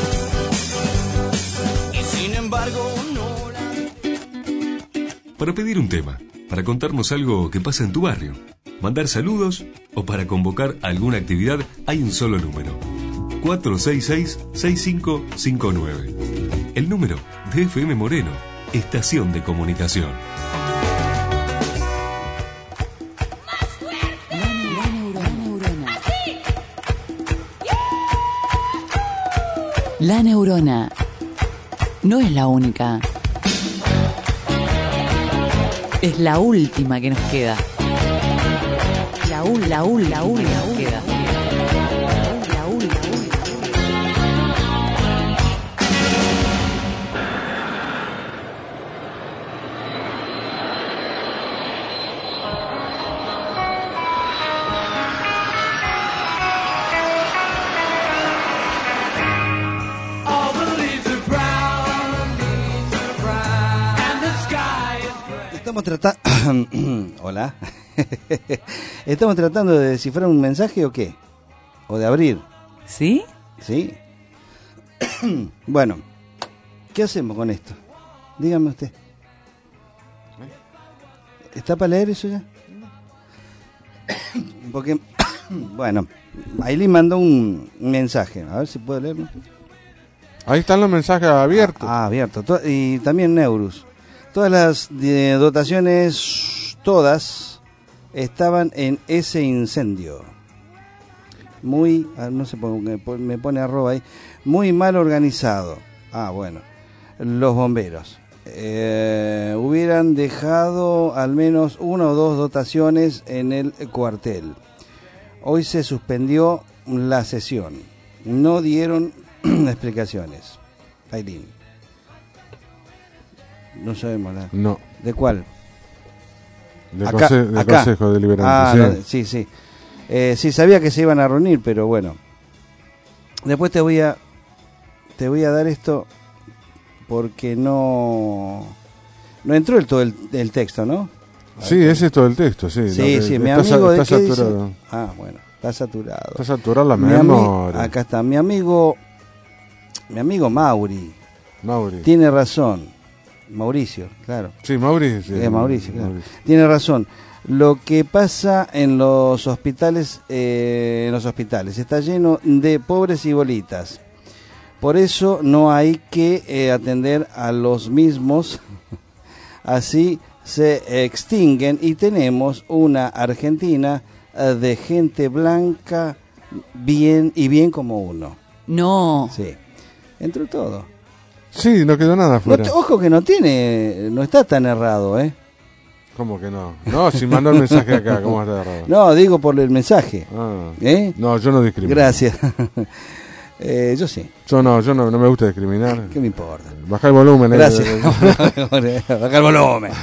Y sin embargo no Para pedir un tema, para contarnos algo que pasa en tu barrio, mandar saludos o para convocar alguna actividad, hay un solo número. 466-6559. El número de FM Moreno, estación de comunicación. La neurona no es la única. Es la última que nos queda. La última que nos queda. Estamos tratando... Hola. ¿Estamos tratando de descifrar un mensaje o qué? ¿O de abrir? ¿Sí? ¿Sí? Bueno, ¿qué hacemos con esto? Dígame usted. ¿Está para leer eso ya? Porque, bueno, Ailín mandó un mensaje. A ver si puedo leerlo. Ahí están los mensajes abiertos. Abiertos. Y también Neurus. Todas las dotaciones, todas, estaban en ese incendio. Muy, no sé, me pone arroba ahí, muy mal organizado. Bueno, los bomberos. Hubieran dejado al menos 1 o 2 dotaciones en el cuartel. Hoy se suspendió la sesión. No dieron explicaciones. Ailín. No sabemos nada. No. ¿De cuál? Del Consejo Deliberante. Sí. Sí. Sí, sabía que se iban a reunir, pero bueno. Después te voy a dar esto porque no entró todo el texto, ¿no? Sí, ese es todo el texo, sí. Sí, mi amigo está ¿de qué saturado. dice? Ah, bueno, está saturado. Está saturada la memoria. Acá está, mi amigo Mauri. Tiene razón. Mauricio, claro. Sí, Mauricio. Mauricio, claro. Tiene razón. Lo que pasa en los hospitales está lleno de pobres y bolitas. Por eso no hay que atender a los mismos. Así se extinguen y tenemos una Argentina de gente blanca bien como uno. No. Sí. Entró todo. Sí, no quedó nada afuera. Ojo que no está tan errado, ¿eh? ¿Cómo que no? No, si mandó el mensaje acá, ¿cómo está errado? No, digo por el mensaje. No, yo no discrimino. Gracias. Yo sí. Yo no me gusta discriminar. ¿Qué me importa? Baja el volumen. Gracias. Baja el volumen.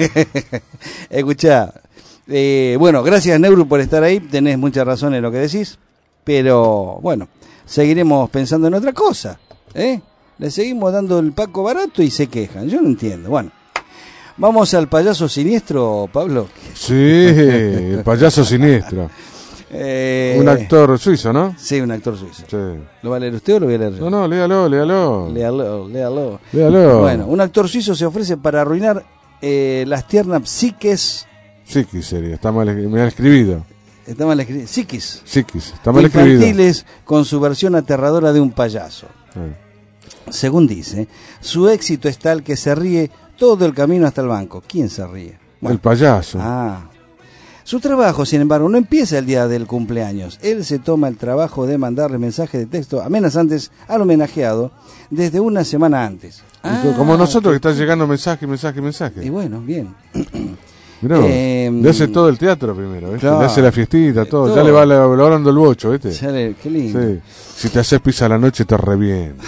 Escuchá. Bueno, gracias Neuro por estar ahí. Tenés mucha razón en lo que decís. Pero bueno, seguiremos pensando en otra cosa. Le seguimos dando el Paco barato y se quejan. Yo no entiendo. Bueno, vamos al payaso siniestro, Pablo. Sí, el payaso siniestro. Un actor suizo, ¿no? Sí, un actor suizo. Sí. ¿Lo va a leer usted o lo voy a leer yo? No, léalo. Léalo. Bueno, un actor suizo se ofrece para arruinar las tiernas psiquis. Psiquis sería, está mal escribido. Está mal escrito. Psiquis, está mal escribido. Infantiles con su versión aterradora de un payaso. Según dice, su éxito es tal que se ríe todo el camino hasta el banco. ¿Quién se ríe? Bueno, el payaso. Su trabajo, sin embargo, no empieza el día del cumpleaños. Él se toma el trabajo de mandarle mensajes de texto amenazantes al homenajeado desde una semana antes. Como nosotros que está llegando mensaje. Y bueno, bien. Mirá, le hace todo el teatro primero, ¿viste? Claro. Le hace la fiestita, todo. Ya le va elaborando el bocho, ¿viste? Qué lindo. Sí. Si te haces pizza a la noche te revienta.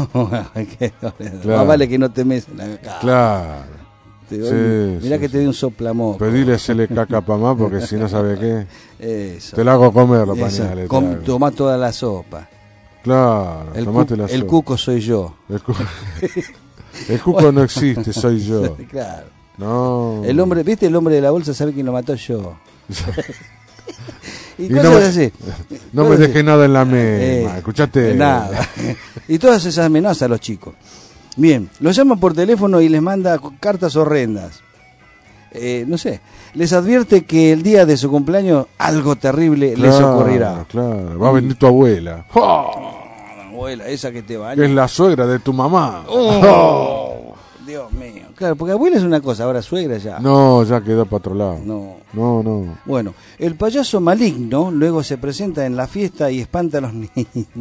Más vale que no te meses la cara. Claro. Mirá que te dé un soplamoco. Pedile hacerle caca pa' más porque si no sabe qué. Eso. Te la hago comer los pañales. Tomá toda la sopa. Claro, tomate la sopa. El cuco soy yo. El cuco no existe, soy yo. Claro. No. El hombre, ¿viste? El hombre de la bolsa sabe quién lo mató, yo. y no cosas así. No me dejes nada en la mesa. Escuchate. Nada. Y todas esas amenazas a los chicos. Bien, los llama por teléfono y les manda cartas horrendas. No sé, les advierte que el día de su cumpleaños algo terrible les ocurrirá. Claro, va a venir tu abuela. La abuela, esa que te baña. Que es la suegra de tu mamá. Dios mío. Claro, porque abuela es una cosa, ahora suegra ya. No, ya quedó para otro lado. No. Bueno, el payaso maligno luego se presenta en la fiesta y espanta a los niños.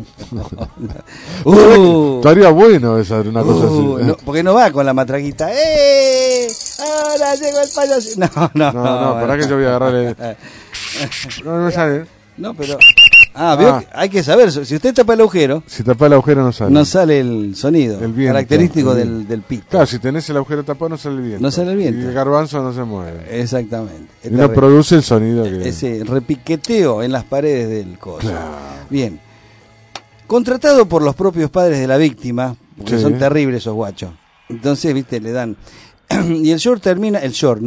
Estaría bueno esa, una cosa así. No, porque no va con la matraquita. Ahora llegó el payaso. No, pará que yo voy a agarrarle. No me sale. No, pero... ¿vio? Hay que saber, si usted tapa el agujero... Si tapa el agujero no sale. No sale el sonido, el viento, característico del pito. Claro, si tenés el agujero tapado no sale el viento. No sale el viento. Y el garbanzo no se mueve. Exactamente. Y no produce el sonido que... Ese repiqueteo en las paredes del coso. Claro. Bien. Contratado por los propios padres de la víctima, porque son terribles esos guachos. Entonces, viste, le dan... Y el show termina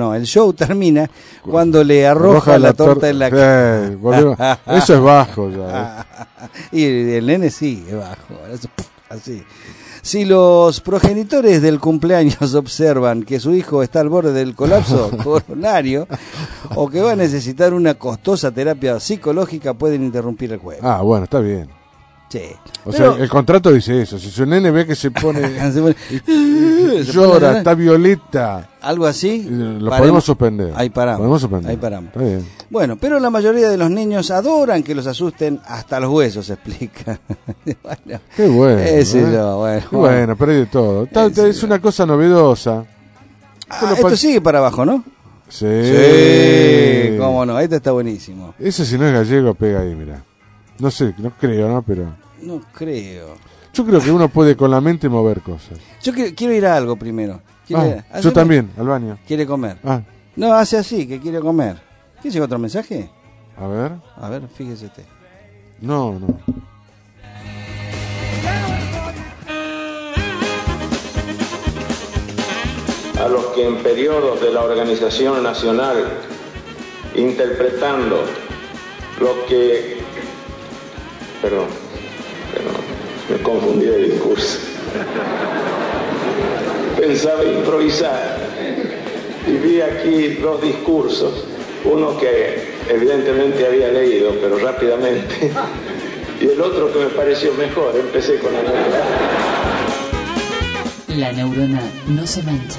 cuando le arroja la torta en la cara. Eso es bajo ya. Y el nene sí, es bajo. Así. Si los progenitores del cumpleaños observan que su hijo está al borde del colapso coronario o que va a necesitar una costosa terapia psicológica, pueden interrumpir el juego. Bueno, está bien. Sí. O sea, el contrato dice eso. Si su nene ve que se pone llora, está violeta, algo así, lo podemos suspender. Ahí paramos. Está bien. Bueno, pero la mayoría de los niños adoran que los asusten hasta los huesos, se explica. Bueno, qué bueno. Bueno, pero hay de todo. Es una cosa novedosa. Esto sigue para abajo, ¿no? Sí, cómo no, este está buenísimo. Ese si no es gallego pega ahí, mira. No sé, no creo, ¿no? Pero... No creo. Yo creo que uno puede con la mente mover cosas. Yo quiero ir a algo primero. Yo también, al baño. Quiere comer. No, hace así, que quiere comer. ¿Qué llega otro mensaje? A ver, fíjese usted. No. a los que en periodos de la organización nacional, interpretando lo que... Perdón, me confundí de discurso. Pensaba improvisar y vi aquí dos discursos, uno que evidentemente había leído, pero rápidamente, y el otro que me pareció mejor. Empecé con la neurona. La neurona no se mancha.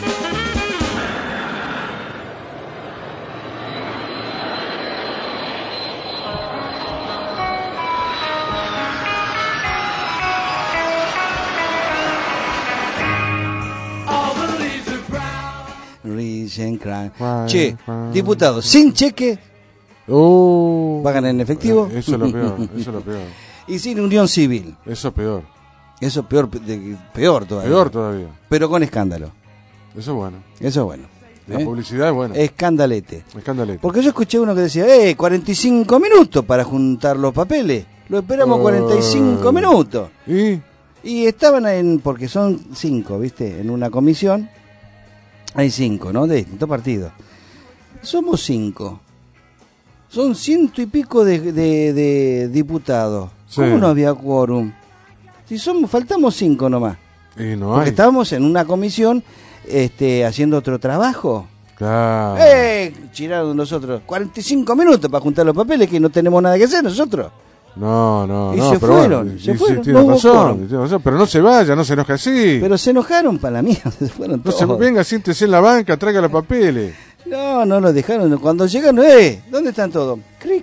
Che, diputado, sin cheque, pagan en efectivo. Eso es lo peor, eso es lo peor. Y sin unión civil. Eso es peor. Eso es peor, peor todavía. Peor todavía. Pero con escándalo. Eso es bueno. Eso es bueno. La publicidad es buena. Escandalete. Escandalete. Porque yo escuché uno que decía, 45 minutos para juntar los papeles. Lo esperamos 45 minutos. Y estaban porque son 5, ¿viste? En una comisión hay 5, ¿no? De distintos partidos. Somos 5. Son 100 y pico de diputados. Sí. ¿Cómo no había quórum? Si faltamos 5 nomás. Y no porque hay. estábamos en una comisión haciendo otro trabajo. Claro. Chiraron nosotros 45 minutos para juntar los papeles, que no tenemos nada que hacer nosotros. No, y no, se pero fueron, bueno, se fueron. Tiene razón, pero no se vaya, no se enoje así. Pero se enojaron para la mierda, se fueron todos. No se venga, siéntese en la banca, traiga los papeles. No los dejaron. Cuando llegaron, ¿dónde están todos? Cri.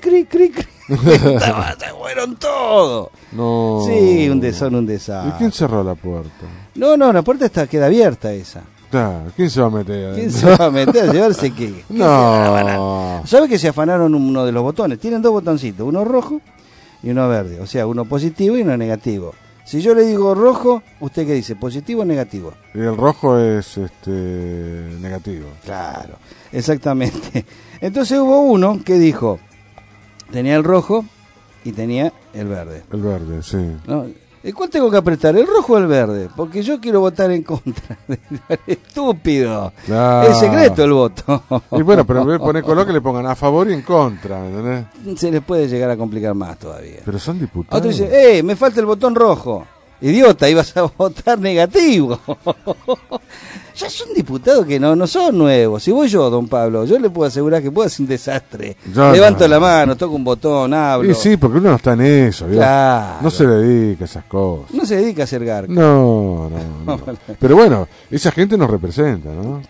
Se fueron todos. No. Sí, son un desastre. ¿Y quién cerró la puerta? No, la puerta queda abierta esa. Claro, ¿quién se va a meter? ¿Quién se va a meter a llevarse qué? No. ¿Sabe que se afanaron uno de los botones? Tienen 2 botoncitos, uno rojo y uno verde. O sea, uno positivo y uno negativo. Si yo le digo rojo, ¿usted qué dice? ¿Positivo o negativo? Y el rojo es negativo. Claro, exactamente. Entonces hubo uno que dijo, tenía el rojo y tenía el verde. El verde, sí. ¿No? ¿Y cuál tengo que apretar, el rojo o el verde? Porque yo quiero votar en contra. Estúpido. Claro. Es secreto el voto. Y bueno, pero en vez de poner color, que le pongan a favor y en contra, ¿entendés? Se les puede llegar a complicar más todavía. Pero son diputados. Otro dice, me falta el botón rojo. Idiota, ibas a votar negativo. Ya son diputados que no son nuevos. Si voy yo, don Pablo, yo le puedo asegurar que puedo hacer un desastre. Levanto la mano, toco un botón, hablo. Y sí, porque uno no está en eso. Claro. No se dedica a esas cosas. No se dedica a hacer garca. No. Pero bueno, esa gente nos representa, ¿no?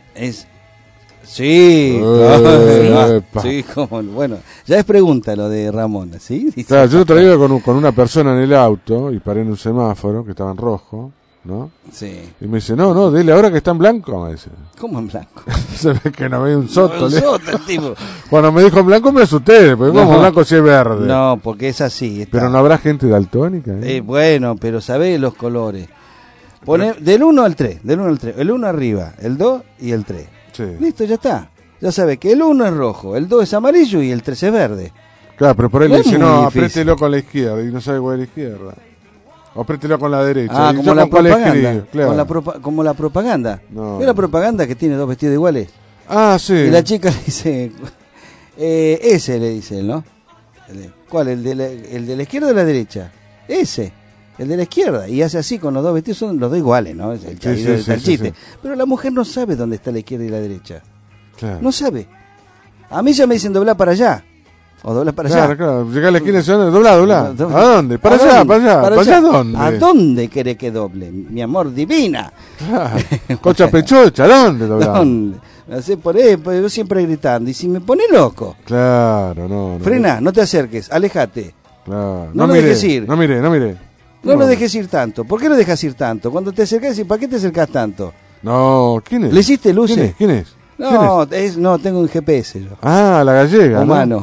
Sí, sí, bueno, ya es pregunta lo de Ramón, ¿sí? Claro, yo lo iba con una persona en el auto y paré en un semáforo que estaba en rojo, ¿no? Sí. Y me dice, no, dele ahora que está en blanco, me dice. ¿Cómo en blanco? Se ve que no ve un soto. El tipo. Cuando me dijo en blanco me asusté, porque como blanco si es verde. No, porque es así. Pero no habrá gente daltónica. Bueno, pero sabés los colores. Pone del 1 al 3, el 1 arriba, el 2 y el 3. Sí. Listo, ya está. Ya sabe que el 1 es rojo, el 2 es amarillo y el 3 es verde. Claro, pero por ahí le dice, apriételo con la izquierda y no sabe cuál es la izquierda. O apriételo con la derecha. Como la propaganda. Claro. Como la propaganda. No. ¿Ve la propaganda que tiene 2 vestidos iguales? Sí. Y la chica le dice, ese le dice él, ¿no? ¿Cuál? ¿El de la izquierda o de la derecha? Ese. El de la izquierda, y hace así con los 2 vestidos, son los 2 iguales, ¿no? Es el chiste. Sí. Pero la mujer no sabe dónde está la izquierda y la derecha. Claro. No sabe. A mí ya me dicen doblar para allá. O doblar para allá. Claro. Llega a la esquina y se dobla. ¿A dónde? ¿Para allá dónde? ¿A dónde quiere que doble? Mi amor divina. Claro. Cocha pechocha, ¿dónde doblar? ¿Dónde? Por ahí, yo siempre gritando. Y si me pone loco. Claro, no. Frena, no te acerques, aléjate. Claro. No lo dejes ir. No mire. No lo dejes ir tanto. ¿Por qué lo dejas ir tanto? Cuando te acercas, ¿para qué te acercas tanto? No, ¿quién es? ¿Le hiciste luces? ¿Quién es? No, tengo un GPS yo. La gallega. Humano.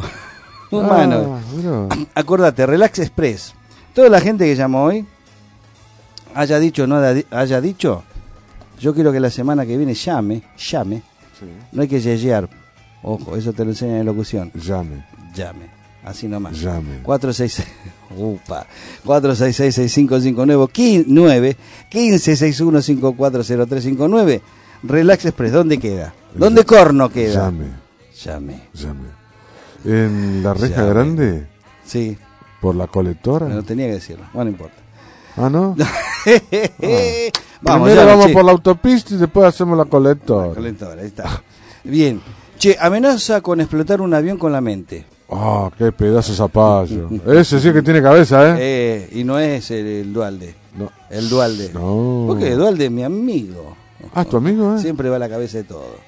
Acordate, Relax Express. Toda la gente que llamó hoy, haya dicho o no haya dicho, yo quiero que la semana que viene llame. Sí. No hay que yeyear. Ojo, eso te lo enseñan en locución. Llame. Así nomás. Llame. 466-6559 1561-540359. Relax Express, ¿dónde queda? ¿Dónde corno queda? Llame. ¿En la reja grande? Sí. ¿Por la colectora? No tenía que decirlo, bueno, no importa. ¿Ah, no? Vamos, primero vamos por la autopista y después hacemos la colectora. La colectora, ahí está. Bien. Che, amenaza con explotar un avión con la mente. Ah, qué pedazo de zapallo. Ese sí que tiene cabeza, ¿eh? Y no es el Dualde. No. El Dualde. No. Porque el Dualde es mi amigo. Ah, ¿tu amigo, eh? Siempre va a la cabeza de todo.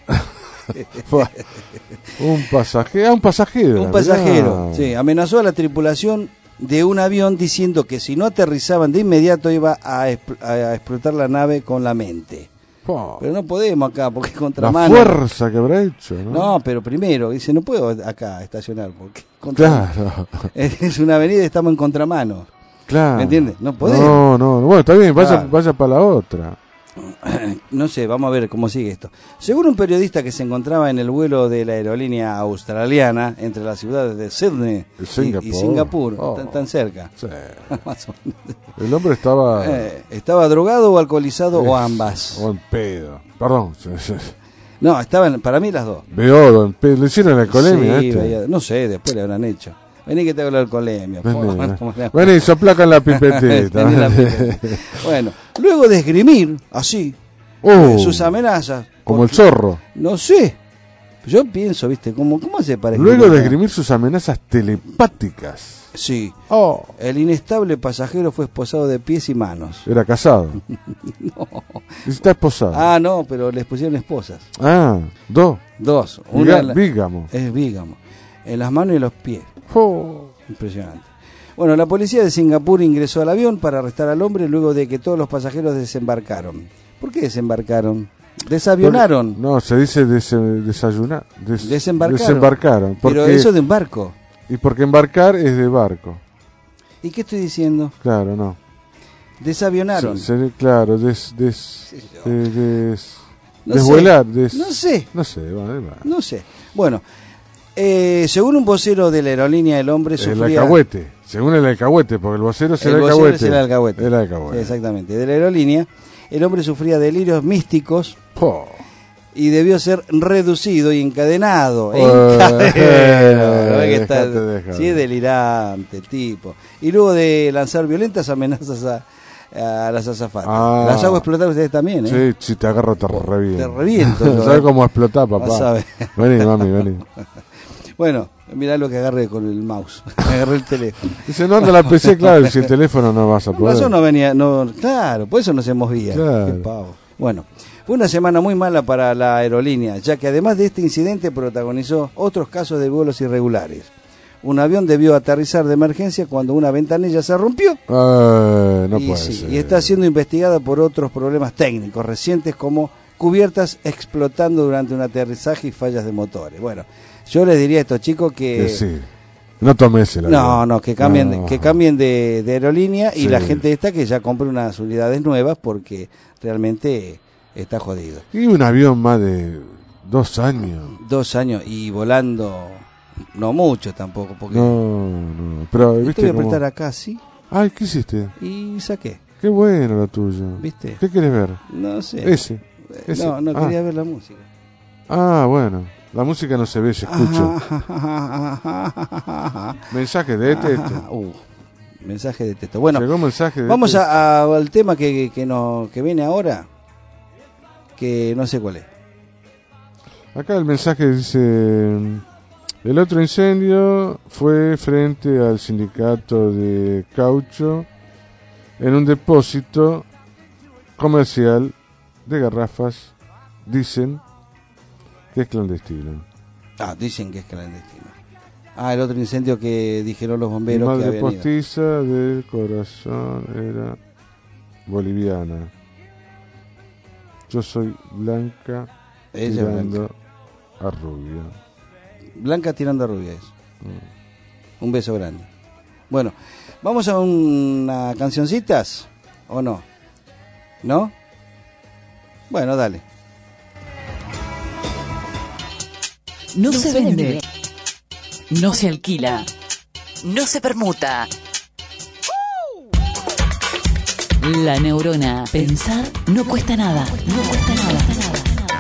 Un pasajero. Un pasajero, sí. Amenazó a la tripulación de un avión diciendo que si no aterrizaban de inmediato iba a explotar la nave con la mente. Pero no podemos acá porque es contramano. La fuerza que habrá hecho, ¿no? No, pero primero, dice, no puedo acá estacionar porque claro. Es una avenida y estamos en contramano. Claro. ¿Me entiendes? No podemos. No. Bueno, está bien, Claro. vaya para la otra. No sé, vamos a ver cómo sigue esto. Según un periodista que se encontraba en el vuelo de la aerolínea australiana entre las ciudades de Sydney y Singapur, tan cerca. Sí. El hombre estaba... ¿Estaba drogado o alcoholizado o ambas? O en pedo. Perdón. No, estaban para mí las dos. Beodo, en pedo. ¿Le hicieron la alcoholemia? Sí, no sé, después le habrán hecho. Vení que te hago la alcoholemia. Vení, soplaca en la pipetita. Bueno, luego de esgrimir, así, sus amenazas. Como el zorro. No sé. Yo pienso, ¿viste? ¿Cómo hace para esgrimir? Luego de esgrimir sus amenazas telepáticas. Sí. El inestable pasajero fue esposado de pies y manos. Era casado. No. Está esposado. Ah, no, pero les pusieron esposas. Ah, dos. Bígamo. Es bígamo. En las manos y los pies. Impresionante. Bueno, la policía de Singapur ingresó al avión para arrestar al hombre luego de que todos los pasajeros desembarcaron. ¿Por qué desembarcaron? Desavionaron. No, se dice desayunar. Desembarcaron. Pero eso de embarco. Y porque embarcar es de barco. ¿Y qué estoy diciendo? Claro, no. Desavionaron. Claro, no desvuelar. Sé. No sé. No sé. Bueno. Según un vocero de la aerolínea, el hombre sufría... El alcahuete, según el alcahuete, porque el vocero será el alcahuete. El alcahuete. Sí, exactamente. De la aerolínea, el hombre sufría delirios místicos y debió ser reducido y encadenado. Sí, es delirante, tipo. Y luego de lanzar violentas amenazas a las azafatas. Las hago explotar ustedes también, ¿eh? Sí, si te agarro te reviento. Te reviento. ¿Sabes cómo explotar, papá? Vení, mami, vení. Bueno, mirá lo que agarré con el mouse. Agarré el teléfono. Dice, no anda la PC, claro, si el teléfono no vas a poder. Por eso no venía, claro, por eso no se movía. Claro. Qué pavo. Bueno, fue una semana muy mala para la aerolínea, ya que además de este incidente protagonizó otros casos de vuelos irregulares. Un avión debió aterrizar de emergencia cuando una ventanilla se rompió. No puede ser. Y está siendo investigada por otros problemas técnicos recientes como cubiertas explotando durante un aterrizaje y fallas de motores. Bueno, yo les diría a estos chicos que sí. No tomes el avión. No, que cambien de aerolínea y la gente esta que ya compre unas unidades nuevas porque realmente está jodido. Y un avión más de 2 años. 2 años y volando no mucho tampoco. Porque no. Pero, ¿viste? Te voy a apretar acá, ¿sí? Ay, ¿qué hiciste? Y saqué. Qué bueno lo tuyo. ¿Viste? ¿Qué quieres ver? No sé. Ese. No, quería ver la música. Ah, bueno. La música no se ve, se escucha. Mensaje de texto. Mensaje de texto. Bueno, llegó mensaje de vamos al tema que viene ahora, que no sé cuál es. Acá el mensaje dice: el otro incendio fue frente al sindicato de caucho en un depósito comercial de garrafas. Dicen que es clandestino. Dicen que es clandestino. El otro incendio que dijeron los bomberos. Mi madre que postiza del corazón era boliviana. Yo soy blanca. Ella tirando blanca. A rubia. Blanca tirando a rubia es. Un beso grande. Bueno, ¿vamos a una cancioncitas? ¿O no? ¿No? Bueno, dale. No se vende. No se alquila. No se permuta. La neurona. Pensar no cuesta nada. No cuesta nada.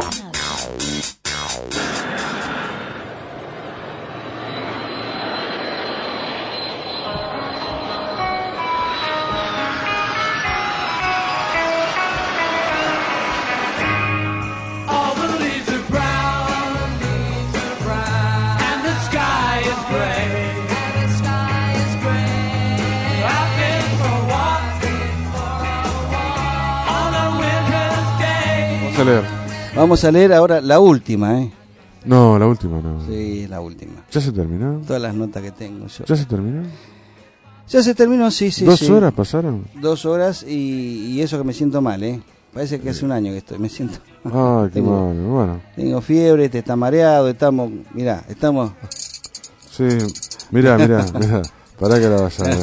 vas a leer? Vamos a leer ahora la última, ¿eh? No, la última no. Sí, la última. ¿Ya se terminó? Todas las notas que tengo yo. ¿Ya se terminó? Ya se terminó, sí. 2 horas pasaron. 2 horas y eso que me siento mal, ¿eh? Parece que hace un año que estoy, me siento Ay, qué malo, bueno. Tengo fiebre, te está mareado, estamos... Sí, mirá. Pará que la vas a ver.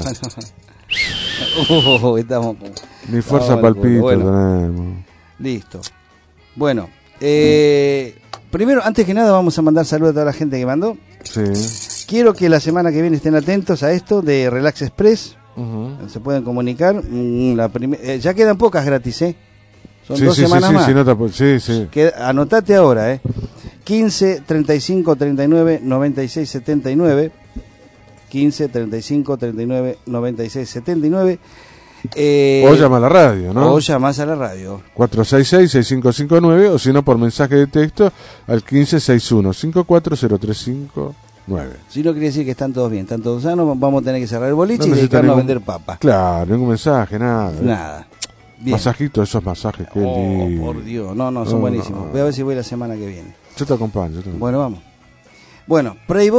Estamos... Ni fuerza palpito bueno, tenemos. Listo. Bueno, primero, antes que nada, vamos a mandar saludos a toda la gente que mandó. Sí. Quiero que la semana que viene estén atentos a esto de Relax Express. Se pueden comunicar. Ya quedan pocas gratis, ¿eh? Son 2 semanas más. Sí. Anotate ahora, ¿eh? 15 35 39 96 79. 15 35 39 96 79. O llama a la radio, ¿no? O llamás a la radio. 466-6559, o si no, por mensaje de texto al 1561-54035. 9. Si no quiere decir que están todos bien, están todos sanos, vamos a tener que cerrar el boliche y dedicarnos a vender papas. Claro, ningún mensaje, nada. Nada. Bien. Masajito, esos masajes, qué lindo. Por Dios, no, son buenísimos. Voy a ver si voy la semana que viene. Yo te acompaño. Bueno, vamos. Bueno,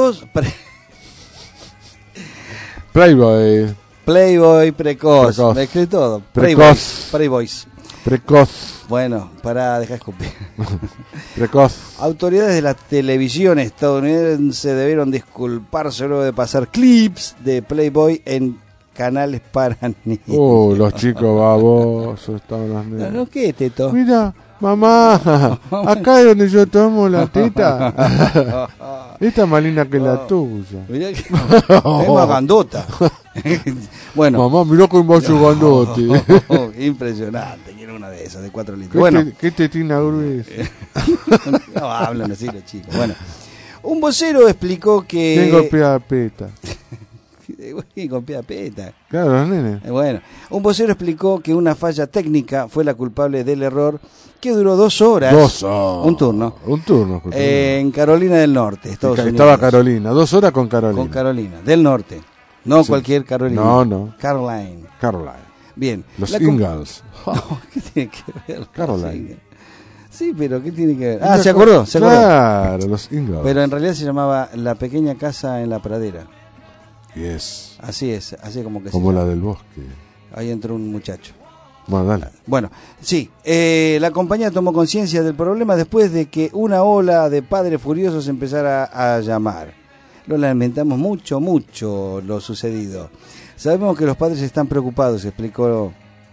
Playboy precoz. Mezclé todo. Playboys. Precoz. Bueno, dejar escupir. Precoz. Autoridades de la televisión estadounidense debieron disculparse luego de pasar clips de Playboy en canales para niños. Los chicos babosos estaban las niñas. No, ¿qué es esto? Mira, mamá, acá es donde yo tomo la teta. Esta es más linda que la tuya. Mirá que es más gandota. Bueno. Mamá, mirá con vaso gandote. Impresionante, quiero una de esas, de 4 litros. ¿Qué tetina gruesa? No hablan así los chicos. Bueno, un vocero explicó que... ¿Quién golpea peta? ¿Quién golpea peta? Claro, nene. Bueno, un vocero explicó que una falla técnica fue la culpable del error que duró 2 horas. 2 horas. Un turno. En Carolina del Norte, Estados Unidos. Estaba Carolina, 2 horas con Carolina. Con Carolina, del Norte. No cualquier Carolina. No. Caroline. Bien. Los Ingalls. ¿Qué tiene que ver? Caroline. Sí, pero ¿qué tiene que ver? Se acordó. Claro, los Ingalls. Pero en realidad se llamaba La Pequeña Casa en la Pradera. Yes. Así es, así como que como la del bosque. Ahí entró un muchacho. Bueno, dale. Bueno, sí, la compañía tomó conciencia del problema después de que una ola de padres furiosos empezara a llamar. Lo lamentamos mucho lo sucedido. Sabemos que los padres están preocupados, explicó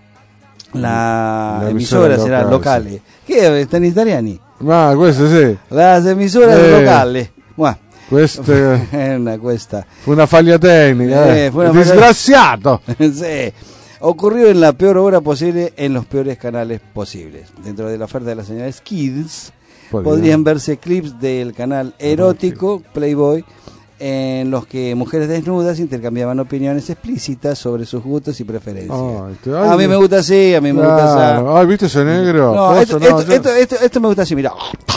la emisora será locales. ¿Qué? ¿Está en italiano? Questo sì. Las emisoras locales. Bueno. Una cuesta. Fue una falla técnica. Desgraciado. Sí. Ocurrió en la peor hora posible, en los peores canales posibles. Dentro de la oferta de las señales Kids podrían verse clips del canal erótico Playboy, en los que mujeres desnudas intercambiaban opiniones explícitas sobre sus gustos y preferencias. A mí me gusta así, a mí me gusta así. Ay, ¿viste ese negro? No, esto me gusta así, mira.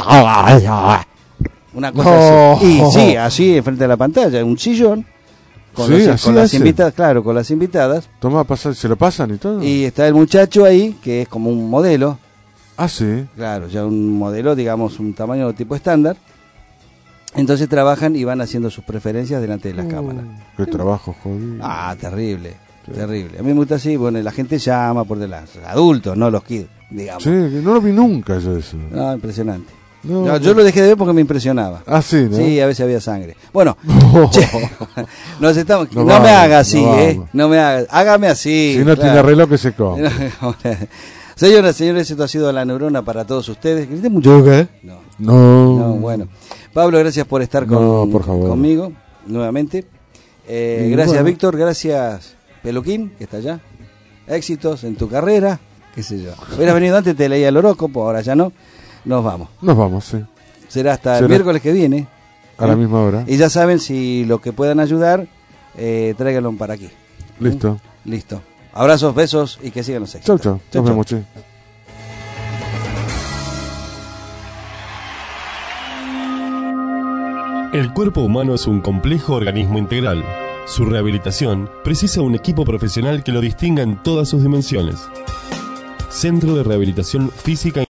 Una cosa así. Y sí, así enfrente de la pantalla, un sillón. Con las invitadas, claro, con las invitadas. Toma, se lo pasan y todo. Y está el muchacho ahí, que es como un modelo. Ah, sí. Claro, ya un modelo, digamos, un tamaño tipo estándar. Entonces trabajan y van haciendo sus preferencias delante de las cámaras. Qué trabajo, jodido. Terrible, terrible. A mí me gusta así, bueno, la gente llama por delante. Adultos, no los kids, digamos. Sí, no lo vi nunca yo eso. No, impresionante. No, yo lo dejé de ver porque me impresionaba. Sí, ¿no? Sí, a veces había sangre. Bueno, nos estamos... No me haga así, no me haga... Hágame así. Si no tiene reloj que se come. Señoras, señores, esto ha sido La Neurona para todos ustedes. ¿Grité mucho? No, bueno. Pablo, gracias por estar conmigo nuevamente. Gracias, Víctor. Gracias, Peluquín, que está allá. Éxitos en tu carrera, qué sé yo. Hubieras venido antes, te leía el horóscopo, ahora ya no. Nos vamos, sí. Será hasta el miércoles que viene. A la misma hora. Y ya saben, si lo que puedan ayudar, tráiganlo para aquí. Listo. Listo. Abrazos, besos y que sigan los éxitos. Chau. Nos vemos, che. El cuerpo humano es un complejo organismo integral. Su rehabilitación precisa un equipo profesional que lo distinga en todas sus dimensiones. Centro de Rehabilitación Física